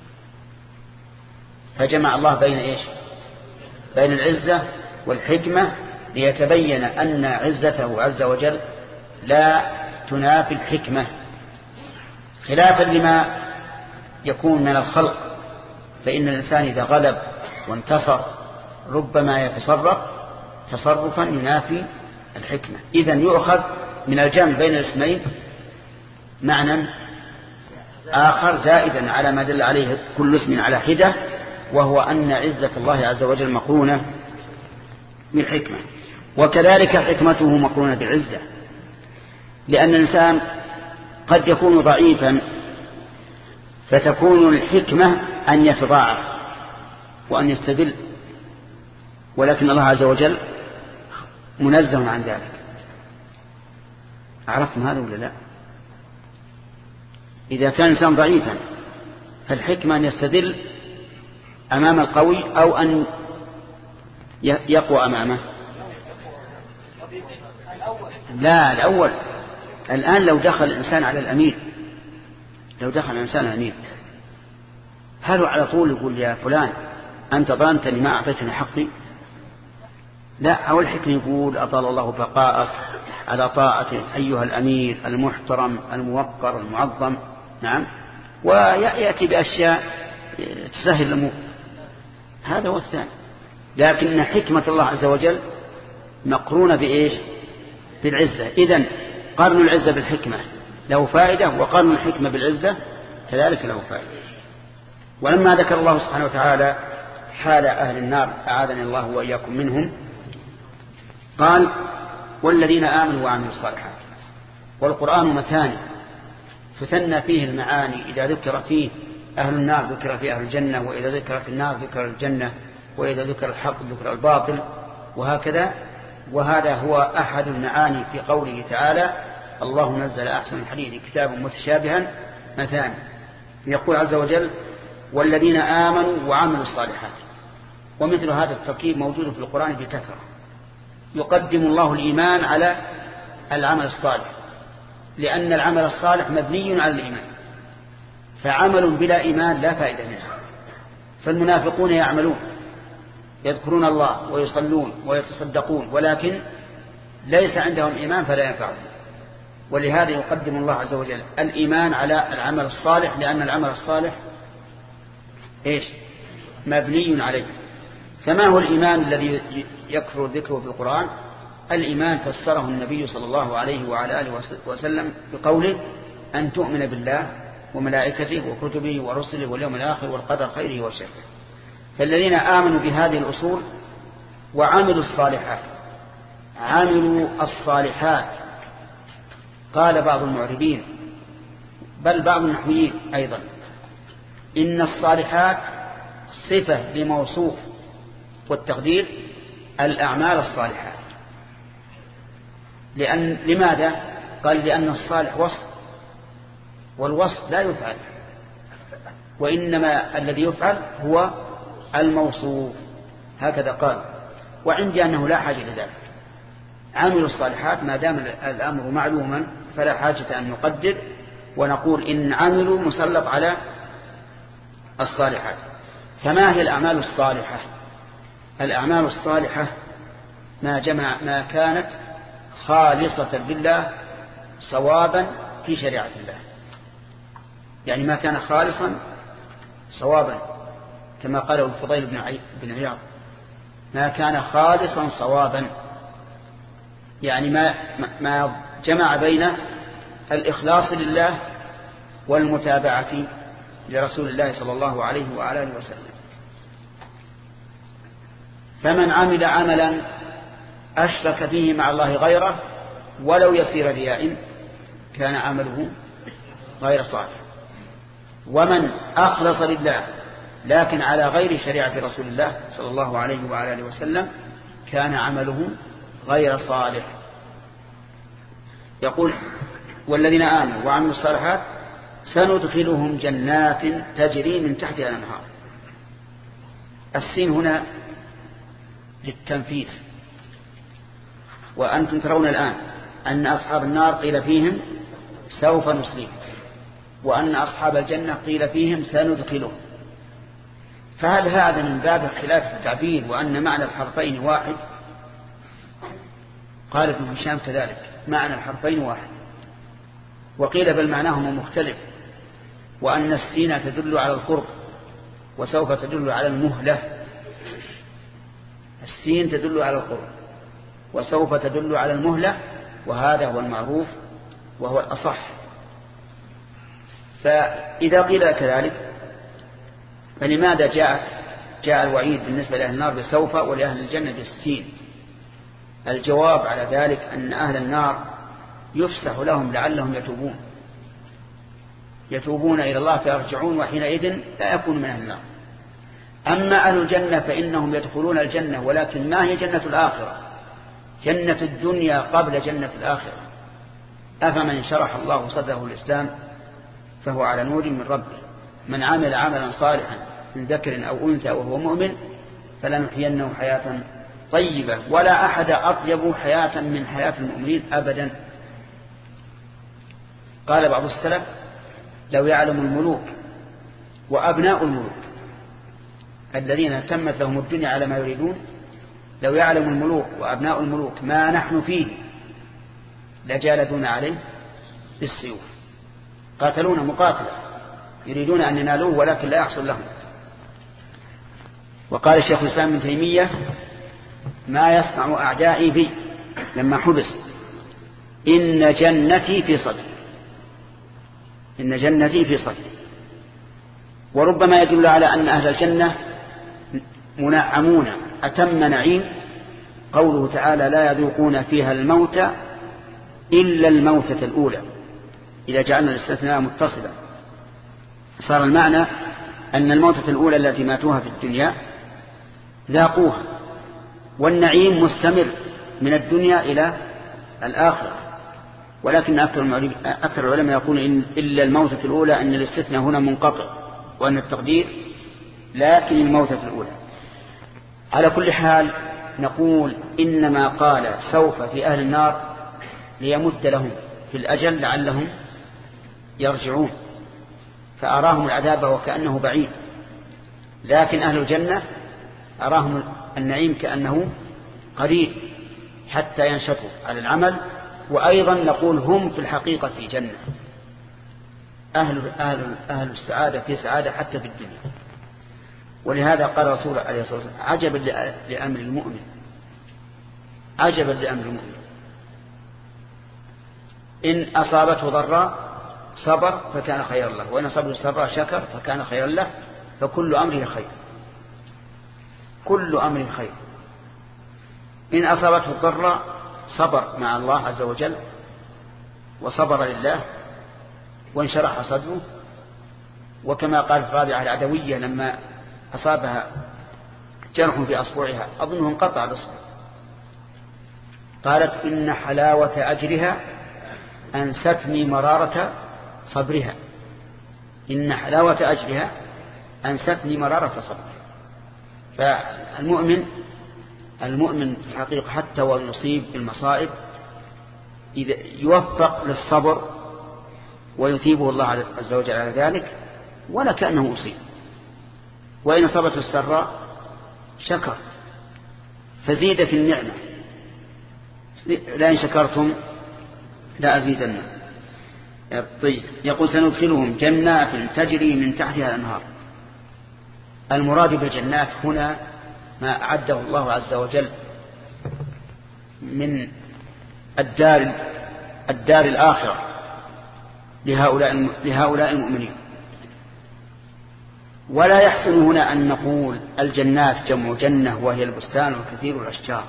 فجمع الله بين إيش؟ بين العزة والحكمة ليتبين أن عزته عز وجل لا تنافي الحكمة، خلافا لما يكون من الخلق، فإن الإنسان إذا غلب وانتصر ربما يتصرف تصرفا ينافي الحكمة. إذن يؤخذ من الجمع بين الاسمين معنى آخر زائدا على ما دل عليه كل اسم على حدة، وهو أن عزة الله عز وجل مقرونة بالحكمة، وكذلك حكمته مقرونة بالعزة، لأن الإنسان قد يكون ضعيفا فتكون الحكمة أن يتضاعف وأن يستدل، ولكن الله عز وجل منزه عن ذلك. عرفتم هذا ولا لا؟ إذا كان إنسان ضعيفا فالحكمة أن يستدل أمام القوي أو أن يقوى أمامه. لا، الأول. الآن لو دخل الإنسان على الأمير لو دخل الإنسان على الأمير هل على طول يقول يا فلان أنت ظلمتني ما أعطيتني حقي؟ لا، أول حكمة يقول أطال الله بقاءك على طاعة أيها الأمير المحترم الموقر المعظم. نعم، ويأتي بأشياء تسهل الأمور. هذا هو الثاني. لكن حكمة الله عز وجل مقرونة بإيش؟ بالعزة. إذن قرن العزة بالحكمة له فائدة، وقرن الحكمة بالعزة كذلك له فائدة. ولما ذكر الله سبحانه وتعالى حال أهل النار أعاذني الله وإياكم منهم، قال والذين آمنوا وعملوا الصالحات. والقرآن مثاني تثنى فيه المعاني، إذا ذكر فيه أهل النار ذكر فيه أهل الجنة، وإذا ذكر في النار ذكر الجنة، وإذا ذكر الحق ذكر الباطل، وهكذا. وهذا هو أحد المعاني في قوله تعالى الله نزل أحسن الحديث كتابا متشابها مثاني. يقول عز وجل والذين آمنوا وعملوا الصالحات. ومثل هذا التركيب موجود في القرآن بكثرة. يقدم الله الإيمان على العمل الصالح، لأن العمل الصالح مبني على الإيمان، فعمل بلا إيمان لا فائدة منه. فالمنافقون يعملون يذكرون الله ويصلون ويتصدقون، ولكن ليس عندهم إيمان فلا ينفعهم. ولهذا يقدم الله عز وجل الإيمان على العمل الصالح، لأن العمل الصالح إيش؟ مبني عليه. فما هو الإيمان الذي يكثر ذكره في القرآن؟ الإيمان فسره النبي صلى الله عليه وعلى آله وسلم بقوله أن تؤمن بالله وملائكته وكتبه ورسله واليوم الآخر والقدر خيره وشره. فالذين آمنوا بهذه الأصول وعملوا الصالحات. عملوا الصالحات قال بعض المعربين بل بعض النحويين أيضا إن الصالحات صفة لموصوف، والتقدير الأعمال الصالحات. لأن لماذا؟ قال لأن الصالح وصف، والوصف لا يفعل، وإنما الذي يفعل هو الموصوف. هكذا قال. وعندي أنه لا حاجة لذلك. عامل الصالحات ما دام الأمر معلوما فلا حاجة أن نقدر ونقول إن عملوا مسلط على الصالحات. فما هي الأعمال الصالحة؟ الأعمال الصالحة ما جمع ما كانت خالصة لله صوابا في شريعة الله، يعني ما كان خالصا صوابا كما قاله الفضيل بن عياض، ما كان خالصا صوابا، يعني ما ما جمع بين الإخلاص لله والمتابعة لرسول الله صلى الله عليه وعلى آله وسلم. فمن عمل عملا أشرك فيه مع الله غيره ولو يسير رياء كان عمله غير صالح. ومن أخلص لله لكن على غير شريعة رسول الله صلى الله عليه وعلى آله وسلم كان عمله غير صالح. يقول والذين آمنوا وعملوا الصالحات سندخلهم جنات تجري من تحتها الأنهار. السين هنا للتنفيذ. وأنتم ترون الآن أن أصحاب النار قيل فيهم سوف نصليهم، وأن أصحاب الجنة قيل فيهم سندخلهم. فهل هذا من باب اختلاف التعبير وأن معنى الحرفين واحد؟ قال ابن هشام كذلك معنى الحرفين واحد، وقيل بل معناهما مختلف، وأن السين تدل على القرب وسوف تدل على المهلة. السين تدل على القرب وسوف تدل على المهلة، وهذا هو المعروف وهو الأصح. فإذا قيل كذلك فلماذا جاءت جاء الوعيد بالنسبة لأهل النار بسوف ولأهل الجنة بالسين؟ الجواب على ذلك أن أهل النار يفسح لهم لعلهم يتوبون يتوبون إلى الله فيرجعون، وحينئذ لا يكون من أهل النار. أما أهل الجنة فإنهم يدخلون الجنة، ولكن ما هي جنة الآخرة؟ جنة الدنيا قبل جنة الآخرة. أفمن شرح الله صدره الإسلام فهو على نور من ربه، من عمل عملا صالحا من ذكر أو أنثى وهو مؤمن فلنحيينه حياة طيبة، ولا أحد أطيب حياة من حياة المؤمنين أبدا. قال بعض السلف لو يعلم الملوك وأبناء الملوك الذين تمت لهم الدنيا على ما يريدون، لو يعلم الملوك وأبناء الملوك ما نحن فيه لجالدون عليه بالسيوف، قاتلون مقاتلة يريدون أن ينالوه ولكن لا يحصل لهم. وقال الشيخ الإسلام ابن تيمية ما يصنع أعدائي بي لما حبس إن جنتي في صدري، إن جنتي في صدري. وربما يدل على أن أهل الجنة منعمون أتم نعيم قوله تعالى لا يذوقون فيها الموت إلا الموتة الأولى. إذا جعلنا الاستثناء متصلا صار المعنى أن الموتة الأولى التي ماتوها في الدنيا ذاقوها، والنعيم مستمر من الدنيا إلى الآخرة. ولكن أكثر العلماء يقول إن إلا الموتة الأولى، أن الاستثناء هنا منقطع وأن التقدير لكن الموتة الأولى. على كل حال نقول إنما قال سوف في أهل النار ليمد لهم في الأجل لعلهم يرجعون، فأراهم العذاب وكأنه بعيد، لكن أهل الجنة أراهم النعيم كأنه قريب حتى ينشطوا على العمل. وأيضا نقول هم في الحقيقة في جنة، أهل, أهل, أهل السعادة في سعادة حتى في الدنيا. ولهذا قال رسول عليه الصلاة والسلام عجبا لأمر المؤمن، عجبا لأمر المؤمن إن أصابته ضراء صبر فكان خيرا له، وإن أصابته سراء شكر فكان خيرا له، فكل أمره خير، كل أمر خير. إن أصابته الضراء صبر مع الله عز وجل وصبر لله وانشرح صدره، وكما قالت رابعة العدوية لما أصابها جرح في أصبعها أظنه انقطع الأصبع، قالت إن حلاوة أجرها أنستني مرارة صبرها، إن حلاوة أجرها أنستني مرارة صبرها. فالمؤمن المؤمن في الحقيقة حتى ويصيب بالمصائب إذا يوفق للصبر ويثيبه الله عز وجل على ذلك ولا كأنه أصيب. وإن أصابته السراء شكر فزيد في النعمة، لئن شكرتم لأزيدنكم. طيب يقول سندخلهم جنات تجري من تحتها الأنهار. المراد بالجنات هنا ما أعده الله عز وجل من الدار الدار الآخرة لهؤلاء لهؤلاء المؤمنين. ولا يحسن هنا أن نقول الجنات جمع جنة وهي البستان وكثير الأشجار،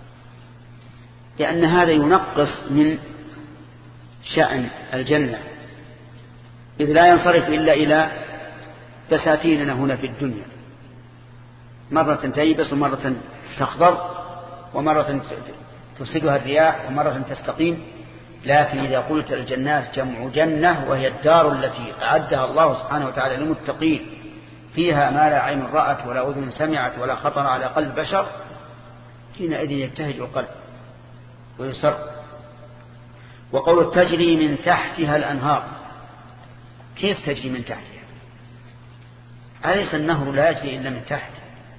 لأن هذا ينقص من شأن الجنة، إذ لا ينصرف إلا إلى بساتيننا هنا في الدنيا، مرة تيبس ومرة تخضر ومرة تفسدها الرياح ومرة تستقيم. لكن إذا قلت الجنات جمع جنة وهي الدار التي أعدها الله سبحانه وتعالى للمتقين فيها ما لا عين رأت ولا أذن سمعت ولا خطر على قلب بشر، حينئذ يبتهج القلب ويسر. وقول تجري من تحتها الأنهار، كيف تجري من تحتها؟ أليس النهر لا يجري إلا من تحت؟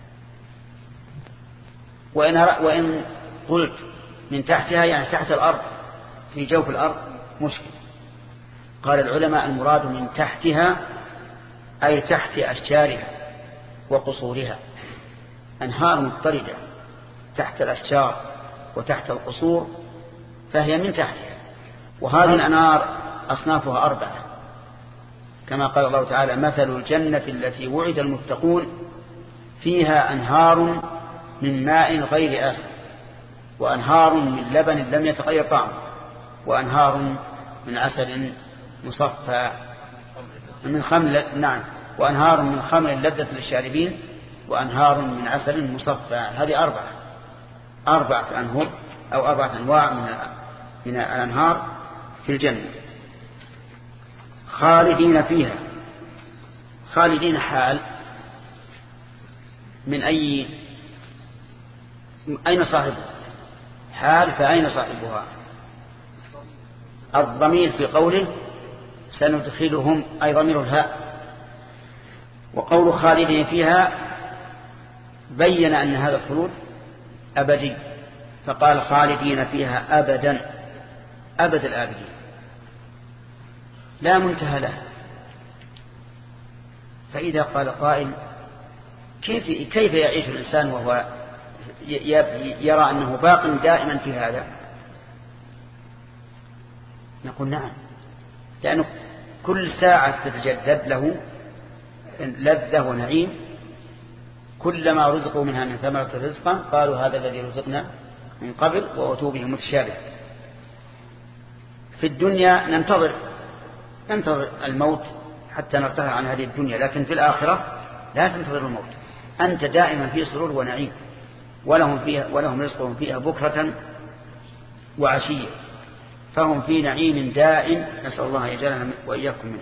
وإن, وإن قلت من تحتها يعني تحت الأرض في جوف الأرض مشكل. قال العلماء المراد من تحتها أي تحت أشجارها وقصورها، أنهار مضطردة تحت الأشجار وتحت القصور فهي من تحتها. وهذه الأنهار أصنافها أربعة كما قال الله تعالى مثل الجنة التي وعد المتقون فيها أنهار من ماء غير آسن وأنهار من لبن لم يتغير طعمه وأنهار من عسل مصفى من خمر نعم وأنهار من خمر لذة للشاربين وأنهار من عسل مصفى. هذه أربعة أربعة أنهار أو أربعة أنواع من من الأنهار في الجنة خالدين فيها. خالدين حال من أي أين صاحبها حال فأين صاحبها؟ الضمير في قوله سندخلهم أي ضمير الهاء. وقول خالدين فيها بين أن هذا الخلود أبدي فقال خالدين فيها أبدا أبد الآبدين لا منتهى له. فإذا قال قائل كيف كيف يعيش الإنسان وهو يرى أنه باق دائما في هذا؟ نقول نعم لأنه كل ساعة تتجدد له لذة ونعيم كلما رزقوا منها من ثمرة رزقا قالوا هذا الذي رزقنا من قبل وأتوا به متشابه. في الدنيا ننتظر ننتظر الموت حتى نرتهى عن هذه الدنيا لكن في الآخرة لا تنتظر الموت أنت دائما في سرور ونعيم ولهم فيها ولهم رزقهم فيها بكرة وعشية فهم في نعيم دائم نسأل الله يجعلنا وإياكم منهم.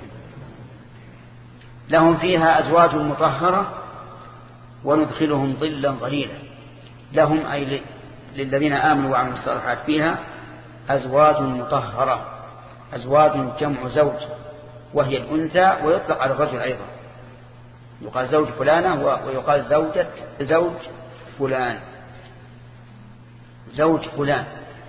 لهم فيها أزواج مطهرة وندخلهم ظلا ظليلا. لهم أي للذين آمنوا وعملوا الصالحات فيها أزواج مطهرة. أزواج جمع زوج وهي الأنثى ويطلق على الرجل أيضا يقال زوج فلانة ويقال زوجة زوج فلان زوج فلان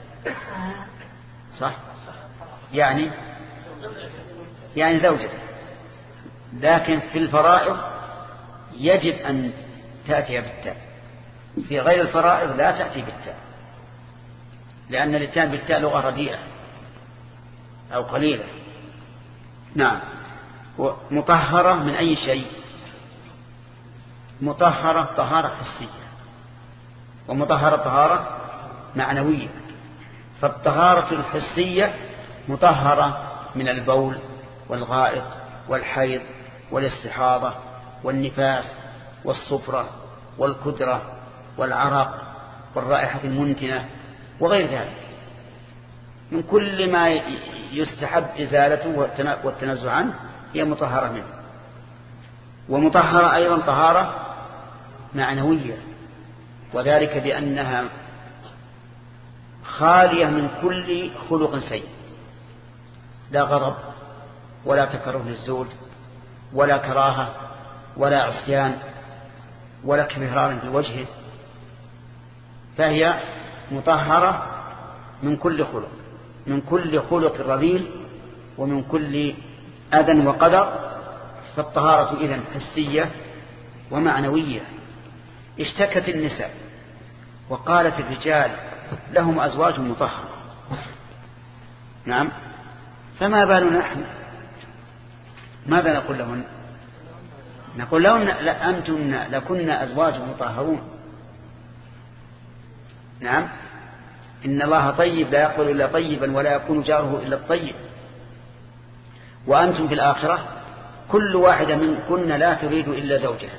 صح يعني يعني زوجة. لكن في الفرائض يجب أن تأتي بالتاء في غير الفرائض لا تأتي بالتاء لأن الاتيان بالتاء لغة رديئة أو قليلة. نعم. مطهرة من أي شيء؟ مطهرة طهارة حسية ومطهرة طهارة معنوية. فالطهارة الحسية مطهرة من البول والغائط والحيض والاستحاضة والنفاس والصفرة والكدرة والعرق والرائحة المنتنة وغير ذلك من كل ما يستحب إزالته والتنزع عنه هي مطهرة منه. ومطهرة أيضا طهارة معنوية وذلك بأنها خالية من كل خلق سيء لا غضب ولا تكره للزوج ولا كراهة ولا عصيان ولا كمهرار في وجهه فهي مطهرة من كل خلق من كل خلق رذيل ومن كل أذى وقدر. فالطهارة إذن حسية ومعنوية. اشتكت النساء وقالت الرجال لهم أزواج مطهرة نعم فما بالنا نحن ماذا نقول لهن؟ نقول لهن أنتم لكن أزواج مطهرون. نعم إن الله طيب لا يقبل إلا طيبا ولا يكون جاره إلا الطيب. وأنتم في الآخرة كل واحدة منكن لا تريد إلا زوجها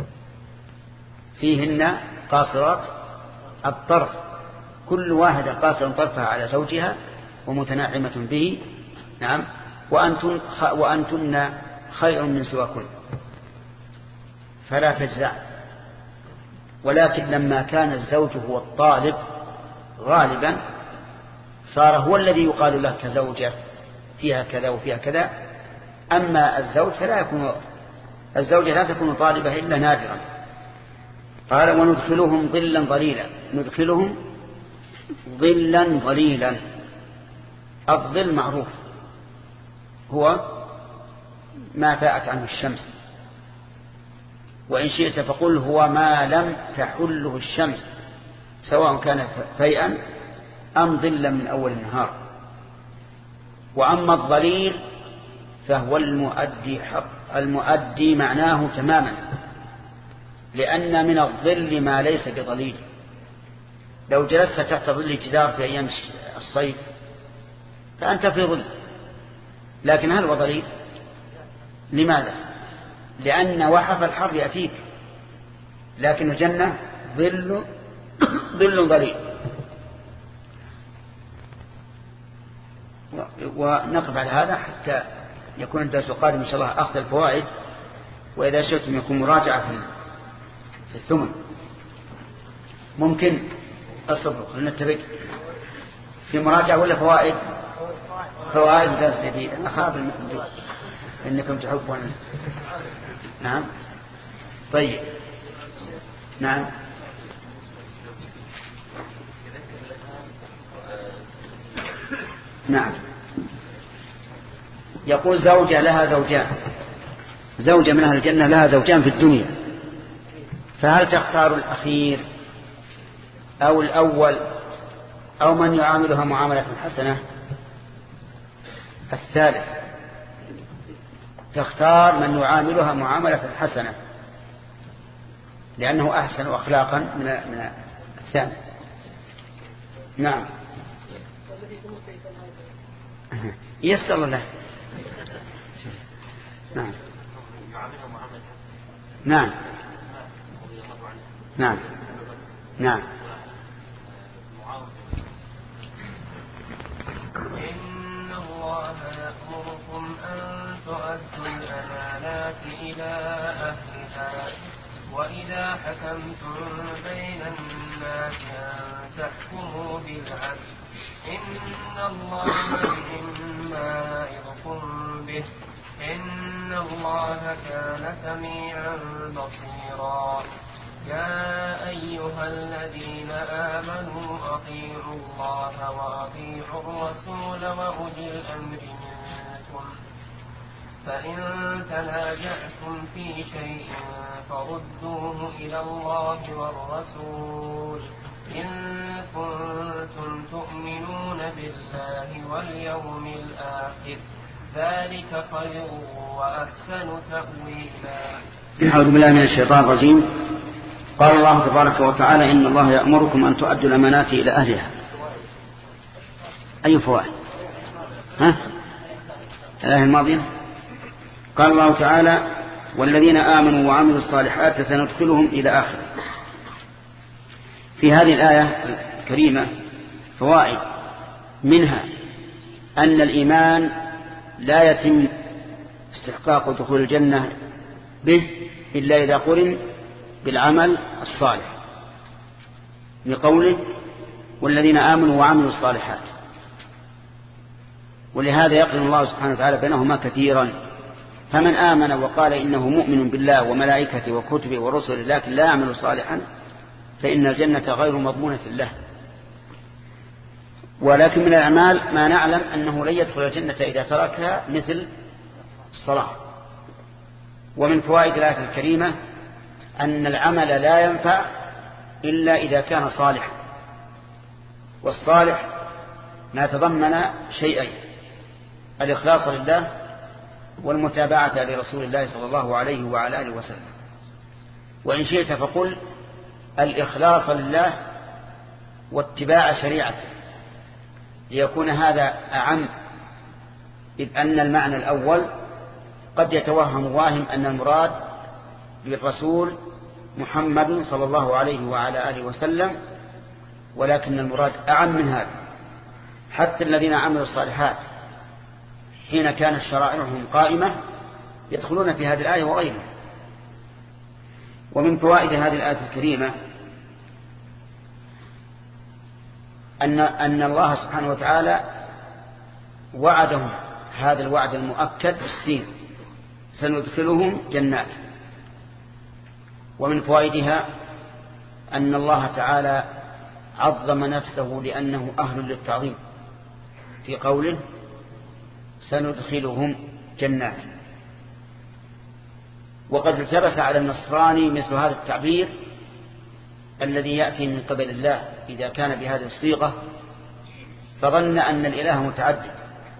فيهن قاصرات الطرف كل واحدة قاصرة طرفها على زوجها ومتناعمة به. نعم وأنتن, وأنتن خير من سواكن فلا تجزع. ولكن لما كان الزوج هو الطالب غالبا صار هو الذي يقال له كزوجة فيها كذا وفيها كذا. أما الزوج فلا يكون الزوجة لا تكون طالبة إلا نادرا. قال وندخلهم ظلا ظليلا. ندخلهم ظلا ظليلا. الظل معروف هو ما فاءت عنه الشمس وإن شئت فقل هو ما لم تحله الشمس سواء كان فيئا أم ظلا من أول النهار. وأما الظليل فهو المؤدي حق المؤدي معناه تماما، لأن من الظل ما ليس بظليل. لو جلست تحت ظل جدار في أيام الصيف فأنت في ظل، لكن هل هو ظليل؟ لماذا؟ لأن وحف الحر يأتيك، لكن الجنة ظل ظل ظليل. ونقف على هذا حتى يكون الدرس القادم إن شاء الله أخذ الفوائد، وإذا شئتم يكون مراجعة في الثمن. ممكن الصبر لنتبق في مراجعة ولا فوائد؟ فوائد درس جديد. أنا أخاف المحمد إنكم تحبون. نعم طيب. نعم نعم يقول زوجة لها زوجان، زوجة من أهل الجنة لها زوجان في الدنيا، فهل تختار الأخير أو الأول أو من يعاملها معاملة حسنة؟ الثالث، تختار من يعاملها معاملة حسنة لأنه أحسن أخلاقا من من الثاني. نعم يسر الله. نعم نعم نعم نعم إن الله يأمركم أن تؤدوا الأمانات إلى أهلها وإذا حكمتم بين الناس أن تحكموا بالعدل إن الله مما يعظكم به إن الله كان سميعا بصيرا. يا أيها الذين آمنوا أطيعوا الله وأطيعوا الرسول وأولي الأمر منكم فإن تنازعتم في شيء فردوه إلى الله والرسول إن كنتم تؤمنون بالله واليوم الآخر ذلك خير وأحسن تأويلا. أعوذ بالله من الشيطان الرجيم. قال الله تبارك وتعالى إن الله يأمركم أن تؤدوا الأمانات إلى أهلها. أي فوائد؟ ها؟ الآية الماضية قال الله تعالى والذين آمنوا وعملوا الصالحات سندخلهم إلى آخره. في هذه الآية الكريمة فوائد، منها أن الإيمان لا يتم استحقاق دخول الجنة به إلا إذا قرن بالعمل الصالح، لقوله والذين آمنوا وعملوا الصالحات، ولهذا يقرن الله سبحانه وتعالى بينهما كثيرا. فمن آمن وقال إنه مؤمن بالله وملائكته وكتبه ورسله لكن لا يعمل صالحا فإن الجنة غير مضمونة له. ولكن من الأعمال ما نعلم أنه لن يدخل الجنة إذا تركها مثل الصلاة. ومن فوائد الآية الكريمة أن العمل لا ينفع إلا إذا كان صالحا، والصالح ما تضمن شيئين: الإخلاص لله والمتابعة لرسول الله صلى الله عليه وعلى آله وسلم. وإن شئت فقل الإخلاص لله واتباع شريعته، ليكون هذا أعم، إذ أن المعنى الأول قد يتوهم واهم أن المراد بالرسول محمد صلى الله عليه وعلى آله وسلم، ولكن المراد أعم من هذا. حتى الذين عملوا الصالحات حين كانت شرائعهم قائمة يدخلون في هذه الآية وغيرها. ومن فوائد هذه الآية الكريمة أن أن الله سبحانه وتعالى وعدهم هذا الوعد المؤكد بالسين: سندخلهم جنات. ومن فوائدها أن الله تعالى عظم نفسه لأنه أهل للتعظيم في قوله سندخلهم جنات. وقد التبس على النصراني مثل هذا التعبير الذي يأتي من قبل الله إذا كان بهذه الصيغة فظن أن الإله متعدد،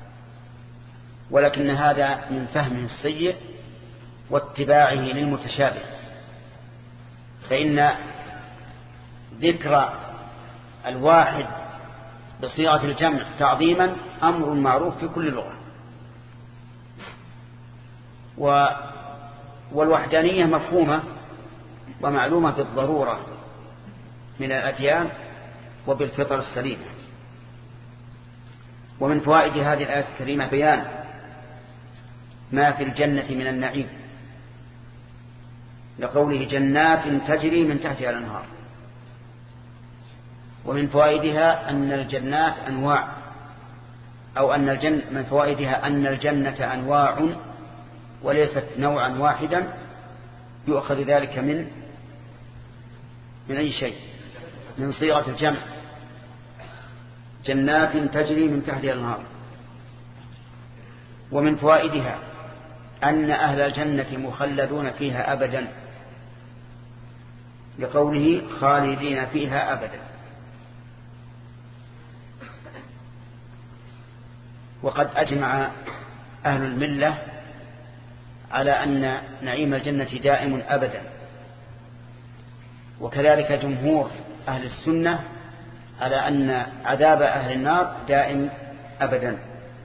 ولكن هذا من فهمه السيء واتباعه للمتشابه، فإن ذكر الواحد بصيغة الجمع تعظيما أمر معروف في كل لغة، والوحدانية مفهومة ومعلومة بالضرورة من الأديان وبالفطر السليمة. ومن فوائد هذه الآية الكريمة بيان ما في الجنة من النعيم، لقوله جنات تجري من تحتها الأنهار. ومن فوائدها أن الجنات أنواع، أو أن الجنة من فوائدها أن الجنة أنواع وليست نوعا واحدا، يؤخذ ذلك من من أي شيء؟ من صيغة الجمع، جنات تجري من تحتها الأنهار. ومن فوائدها أن أهل الجنة مخلدون فيها أبدا، لقوله خالدين فيها أبدا. وقد أجمع أهل الملة على أن نعيم الجنة دائم أبدا، وكذلك جمهور أهل السنة على أن عذاب أهل النار دائم أبدا.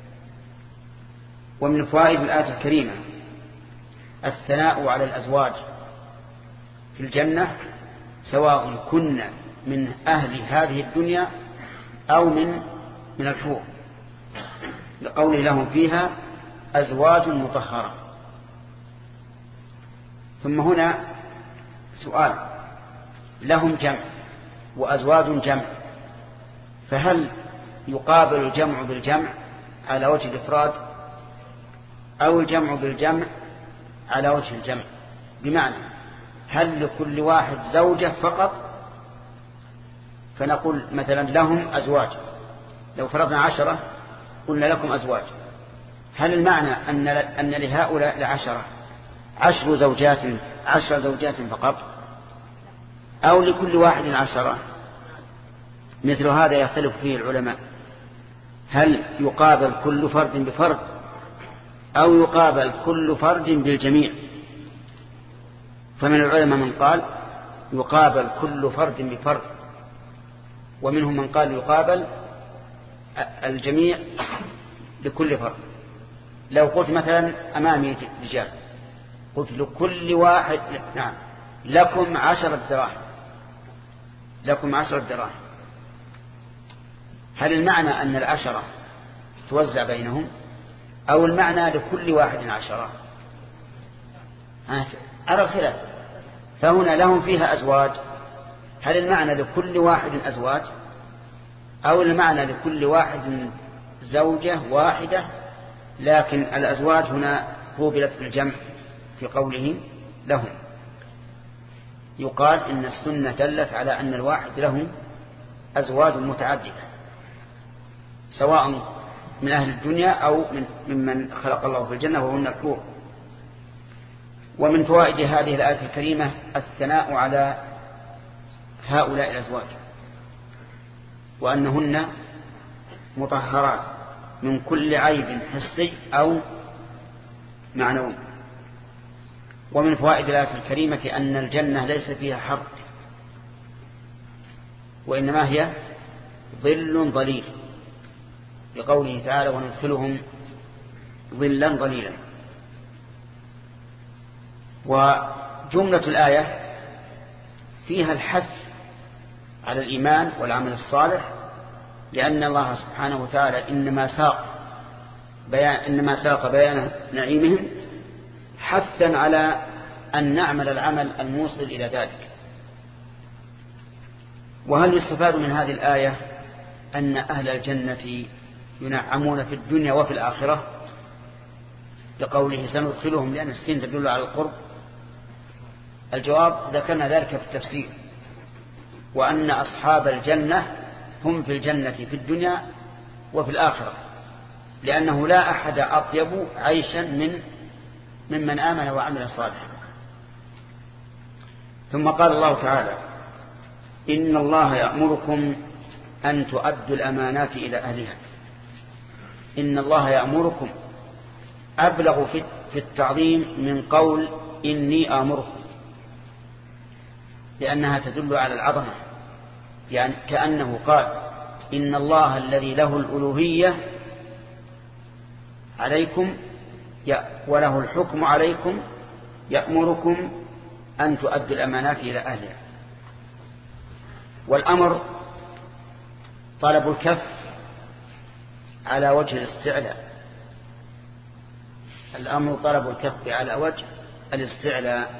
ومن فوائد الآية الكريمة الثناء على الأزواج في الجنة، سواء كنا من أهل هذه الدنيا أو من من الحور، لقوله لهم فيها أزواج مطهرة. ثم هنا سؤال، لهم جمع وأزواج جمع، فهل يقابل الجمع بالجمع على وجه الإفراد أو الجمع بالجمع على وجه الجمع؟ بمعنى هل لكل واحد زوجة فقط فنقول مثلا لهم أزواج، لو فرضنا عشرة قلنا لكم أزواج، هل المعنى أن أن لهؤلاء العشرة عشر زوجات عشر زوجات فقط، أو لكل واحد عشرة؟ مثل هذا يختلف فيه العلماء، هل يقابل كل فرد بفرد أو يقابل كل فرد بالجميع؟ فمن العلماء من قال يقابل كل فرد بفرد، ومنهم من قال يقابل الجميع لكل فرد. لو قلت مثلا أمامي رجال قلت لكل واحد نعم لكم عشرة دراهم، لكم عشرة دراهم، هل المعنى أن العشرة توزع بينهم أو المعنى لكل واحد عشرة؟ على الخلاف. فهنا لهم فيها أزواج، هل المعنى لكل واحد أزواج أو المعنى لكل واحد زوجة واحدة؟ لكن الأزواج هنا قوبلت بالجمع في قوله لهم. يقال إن السنة دلت على أن الواحد له أزواج متعددة، سواء من أهل الدنيا أو من ممن خلق الله في الجنة وهن الحور. ومن فوائد هذه الآية الكريمة الثناء على هؤلاء الأزواج، وأنهن مطهرات من كل عيب حسي أو معنوي. ومن فوائد الآية الكريمة أن الجنة ليس فيها حر، وإنما هي ظل ظليل، لقوله تعالى وندخلهم ظلا ظليلا. وجملة الآية فيها الحث على الإيمان والعمل الصالح، لأن الله سبحانه وتعالى إنما ساق بيان إنما ساق بيان نعيمهم حثا على أن نعمل العمل الموصل إلى ذلك. وهل يستفاد من هذه الآية أن أهل الجنة ينعمون في الدنيا وفي الآخرة، لقوله سندخلهم، لأن السين تدل على القرب؟ الجواب ذكرنا ذلك في التفسير، وأن أصحاب الجنة هم في الجنة في الدنيا وفي الآخرة، لأنه لا أحد أطيب عيشا من ممن آمن وعمل صالحا. ثم قال الله تعالى إن الله يأمركم أن تؤدوا الأمانات إلى أهلها. إن الله يأمركم أبلغ في التعظيم من قول إني آمركم، لأنها تدل على العظمة، يعني كأنه قال إن الله الذي له الألوهية عليكم وله الحكم عليكم يأمركم أن تؤدوا الأمانات إلى أهلها. والأمر طلب الكف على وجه الاستعلاء، الأمر طلب الكف على وجه الاستعلاء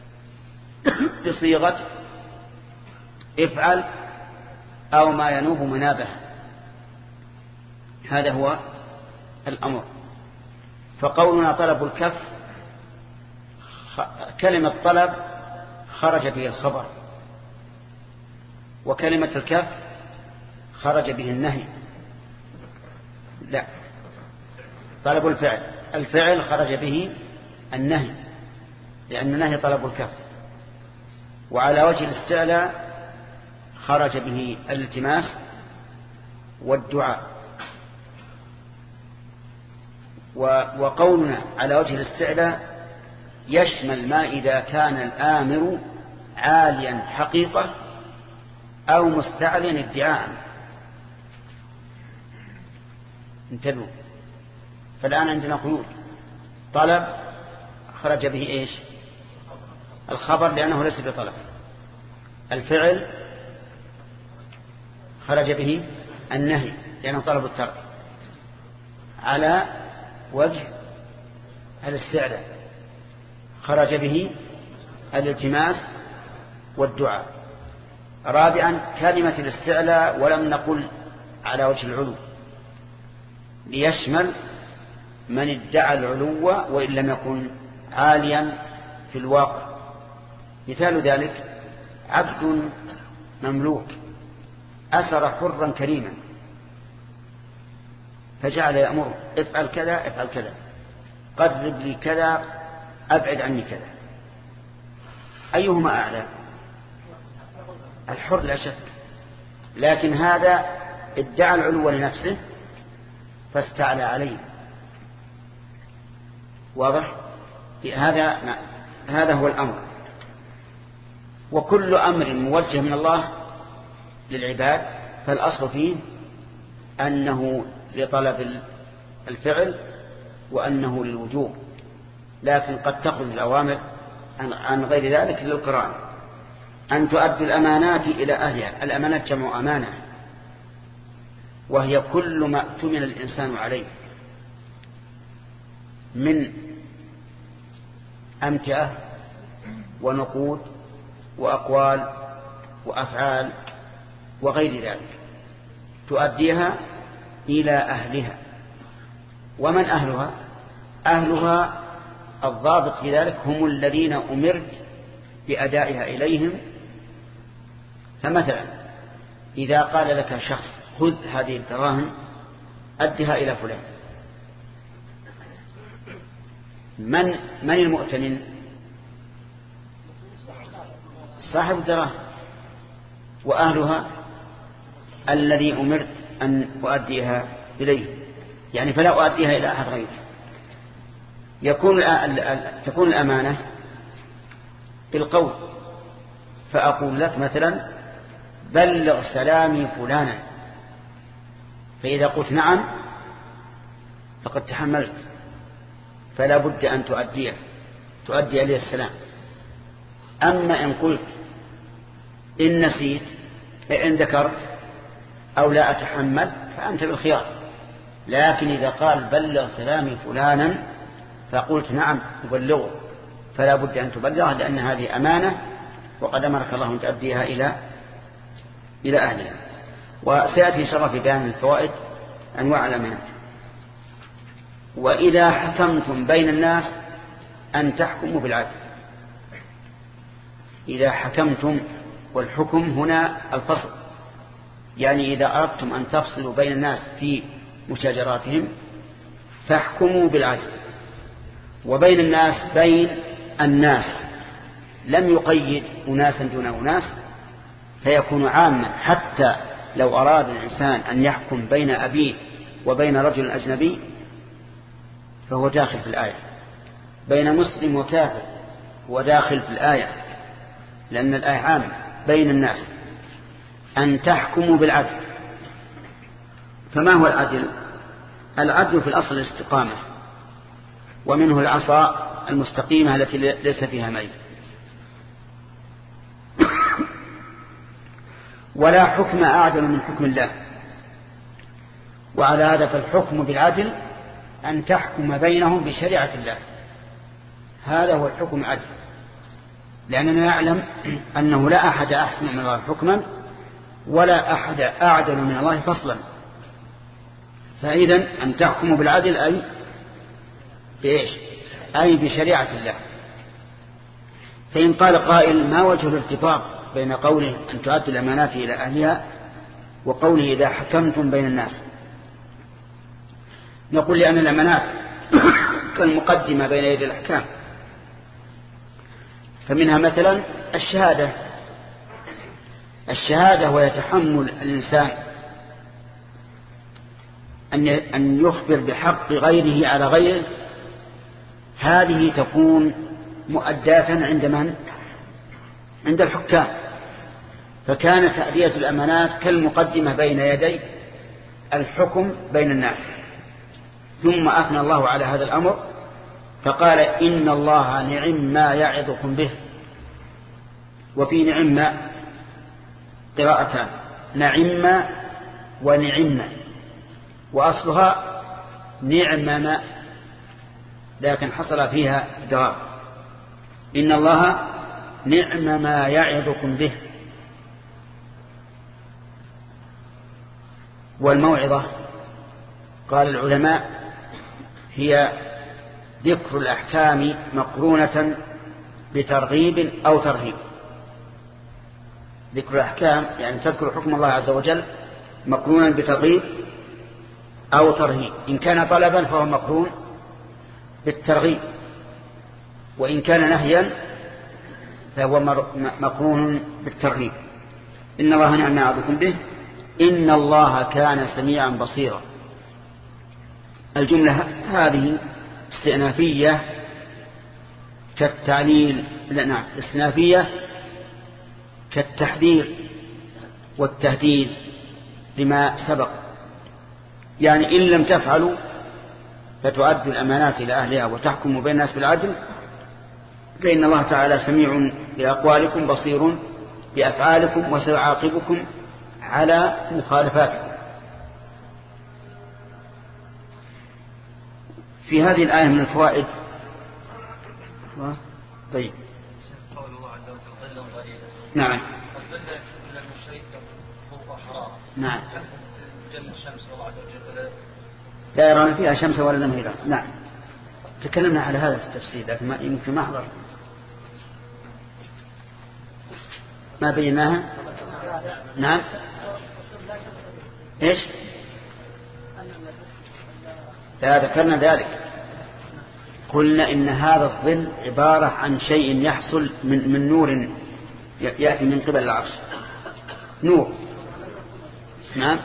بصيغة افعل أو ما ينوب منابه، هذا هو الأمر. فقولنا طلب الكف كلمة طلب خرج به الخبر، وكلمة الكف خرج به النهي. لا، طلب الفعل الفعل خرج به النهي، لأن النهي طلب الكف. وعلى وجه الاستعلاء خرج به الالتماس والدعاء. وقولنا على وجه الاستعلاء يشمل ما إذا كان الآمر عاليا حقيقة أو مستعليا ادعاء. انتبهوا، فالآن عندنا قيود. طلب خرج به إيش؟ الخبر لأنه ليس بطلب. الفعل خرج به النهي لأنه طلب الترك على وجه الاستعلاء. خرج به الالتماس والدعاء. رابعا كلمة الاستعلاء ولم نقل على وجه العلو، ليشمل من ادعى العلو وإن لم يكن عاليا في الواقع. مثال ذلك عبد مملوك أسر حرا كريما فجعل يأمر افعل كذا افعل كذا، قرب لي كذا، أبعد عني كذا. أيهما أعلى؟ الحر لا شك، لكن هذا ادعى العلو لنفسه فاستعلى عليه. واضح؟ هذا هذا هو الأمر. وكل أمر موجه من الله للعباد فالأصل فيه أنه لطلب الفعل وأنه للوجوب، لكن قد تخرج الأوامر عن غير ذلك للقرآن. أن تؤدوا الأمانات إلى أهلها. الأمانات جمع أمانة، وهي كل ما اؤتمن الإنسان عليه من أمتعة ونقود وأقوال وأفعال وغير ذلك، تؤديها إلى أهلها. ومن أهلها؟ أهلها الضابط في ذلك هم الذين أمرت بأدائها إليهم. فمثلا إذا قال لك شخص خذ هذه الدراهم أدها إلى فلان، من من المؤتمن؟ صاحب الدراهم. وأهلها الذي أمرت أن أؤديها إليه، يعني فلا أؤديها إلى أحد غيره. يكون تكون الأمانة بالقول، فأقول لك مثلا بلغ سلامي فلانا، فإذا قلت نعم فقد تحملت، فلا بد أن تؤديه تؤدي إليه السلام. أما إن قلت إن نسيت إن ذكرت أو لا أتحمل فأنت بالخيار. لكن إذا قال بلغ سلامي فلانا فقلت نعم أبلغه، فلا بد أن تبلغه، لأن هذه أمانة وقد أمرك الله أن تؤديها إلى إلى أهلها. وسيأتي إن شاء الله في بيان الفوائد أنواع الأمانات. وإذا حكمتم بين الناس أن تحكموا بالعدل. إذا حكمتم، والحكم هنا الفصل، يعني إذا أردتم أن تفصلوا بين الناس في مشاجراتهم فاحكموا بالعدل. وبين الناس بين الناس، لم يقيد أناسا دون أناس، فيكون عاما، حتى لو أراد الإنسان أن يحكم بين أبيه وبين رجل أجنبي فهو داخل في الآية، بين مسلم وكافر هو داخل في الآية، لأن الآية عامة بين الناس أن تحكموا بالعدل. فما هو العدل؟ العدل في الأصل الاستقامة، ومنه العصا المستقيمة التي ليس فيها ميل. ولا حكم أعدل من حكم الله، وعلى هذا فالحكم بالعدل أن تحكم بينهم بشريعة الله، هذا هو الحكم العدل، لأننا نعلم أنه لا أحد أحسن من الله حكما ولا أحد أعدل من الله فصلا. فإذن أن تحكموا بالعدل أي بإيش؟ أي بشريعة الله. فإن قال قائل ما وجه الارتباط بين قوله أن تؤدي الأمانات إلى أهلها وقوله إذا حكمتم بين الناس؟ نقول لأن الأمانات كالمقدمة بين يدي الأحكام، فمنها مثلا الشهادة الشهادة ويتحمل الإنسان أن يخبر بحق غيره على غيره، هذه تكون مؤداة عند من؟ عند الحكام. فكانت تأدية الأمانات كالمقدمة بين يدي الحكم بين الناس. ثم أثنى الله على هذا الأمر فقال إن الله نعم ما يعظكم به. وفي نعم قراءتان، نعم ونعم، وأصلها نعم لكن حصل فيها إدغام. إن الله نعم ما يعظكم به. والموعظة قال العلماء هي ذكر الأحكام مقرونة بترغيب أو ترهيب. ذكر الأحكام يعني تذكر حكم الله عز وجل مقرونا بترغيب أو ترهيب. إن كان طلبا فهو مقرون بالترغيب، وإن كان نهيا فهو مقرون بالترغيب. إن الله نعم ما يعظكم به إن الله كان سميعا بصيرا. الجملة هذه استئنافية كالتعليل، لا نعم استئنافية كالتحذير والتهديد لما سبق. يعني إن لم تفعلوا فتؤدوا الأمانات إلى أهلها وتحكموا بين الناس بالعدل فإن الله تعالى سميع بأقوالكم بصير بأفعالكم وسيعاقبكم على مخالفاتكم. في هذه الآية من الفوائد طيب قول الله عز وجل ظلا ظليلا. نعم الظل إلا من شيء فوق حرارة. نعم جل الشمس والله عز وجل لا يرون فيها شمس ولا زمهريرا. نعم تكلمنا على هذا في التفسير لكن ما يمكن ما أحضر ما بيناها. نعم إيش لا ذكرنا ذلك، قلنا إن هذا الظل عبارة عن شيء يحصل من, من نور يأتي من قبل العرش، نور. نعم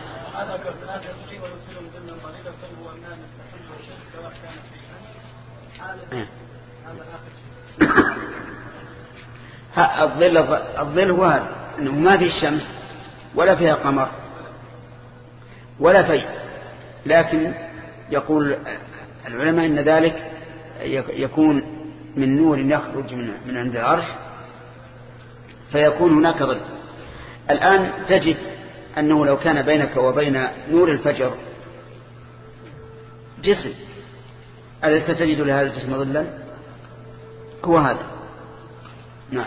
الظل الظل هو هذا أنه ما في الشمس ولا فيها قمر ولا في، لكن يقول العلماء إن ذلك يكون من نور يخرج من من عند العرش فيكون هناك ظل. الآن تجد أنه لو كان بينك وبين نور الفجر جسم أليس تجد لهذا الجسم ظلا؟ هو هذا. نعم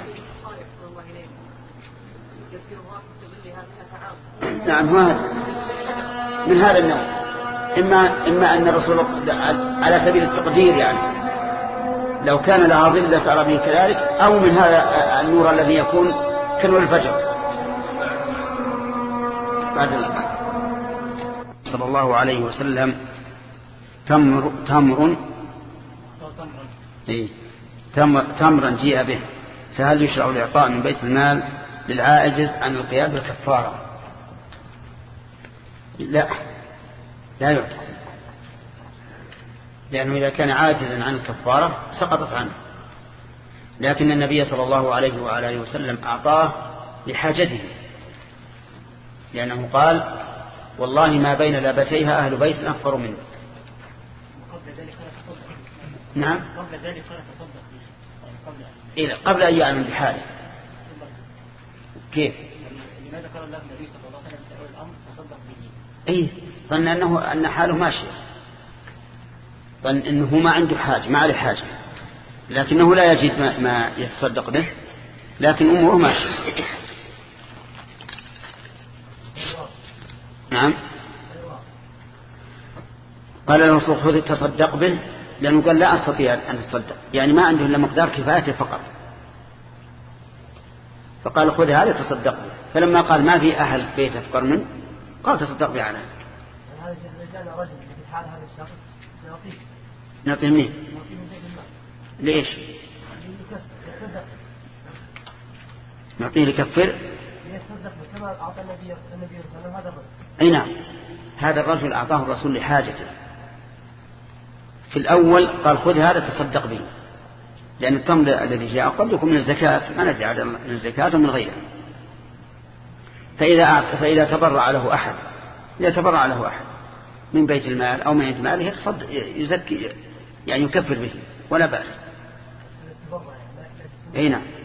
نعم هو هذا من هذا النوع. إما, إما أن الرسول على سبيل التقدير يعني لو كان لها ظل لسار به كذلك، أو من هذا النور الذي يكون كنور الفجر. بعد الله صلى الله عليه وسلم تمر تمر إيه تمر تمرا جيء به، فهل يشرع الإعطاء من بيت المال للعاجز عن القيام بالكفارة؟ لا لا يعطى، لأنه إذا كان عاجزا عن الكفارة سقطت عنه، لكن النبي صلى الله عليه وآله وسلم أعطاه لحاجته، لأنه قال والله ما بين لابتيها أهل بيت أفقر منه. نعم قبل ذلك قال تصدق قبل إيه قبل أن يعلم بحاله. كيف؟ لماذا قال الله النبي صلى الله عليه وسلم في أول الأمر تصدق به؟ إيه ظن أنه أن حاله ماشية، ظن أنه ما عنده حاجة، ما عليه حاجة، لكنه لا يجد ما, ما يتصدق به، لكن أمره ماشية. نعم قال له الرسول خذ تصدق به، لأنه قال لا أستطيع أن أتصدق، يعني ما عنده إلا مقدار كفايته فقط، فقال خذ هذا تصدق به. فلما قال ما في أهل بيت أفقر منه قال تصدق به على هذا إذا كان رجل في حال هذا الشخص نعطيه نعطيه منين؟ نعطيه من بيت المال. ليش؟ يتصدق نعطيه لكفر؟ يتصدق كما أعطى النبي النبي صلى الله عليه وسلم هذا الرجل. أي نعم، هذا الرجل أعطاه الرسول لحاجته. في الأول قال خذ هذا تصدق به، لأن التمر الذي جاء قد يكون من الزكاة، ما ندري من الزكاة ومن غيرها. فإذا فإذا تبرع له أحد إذا تبرع له أحد من بيت المال أو من بيت ماله يزكي، يعني يكفر به ولا بأس. أي نعم.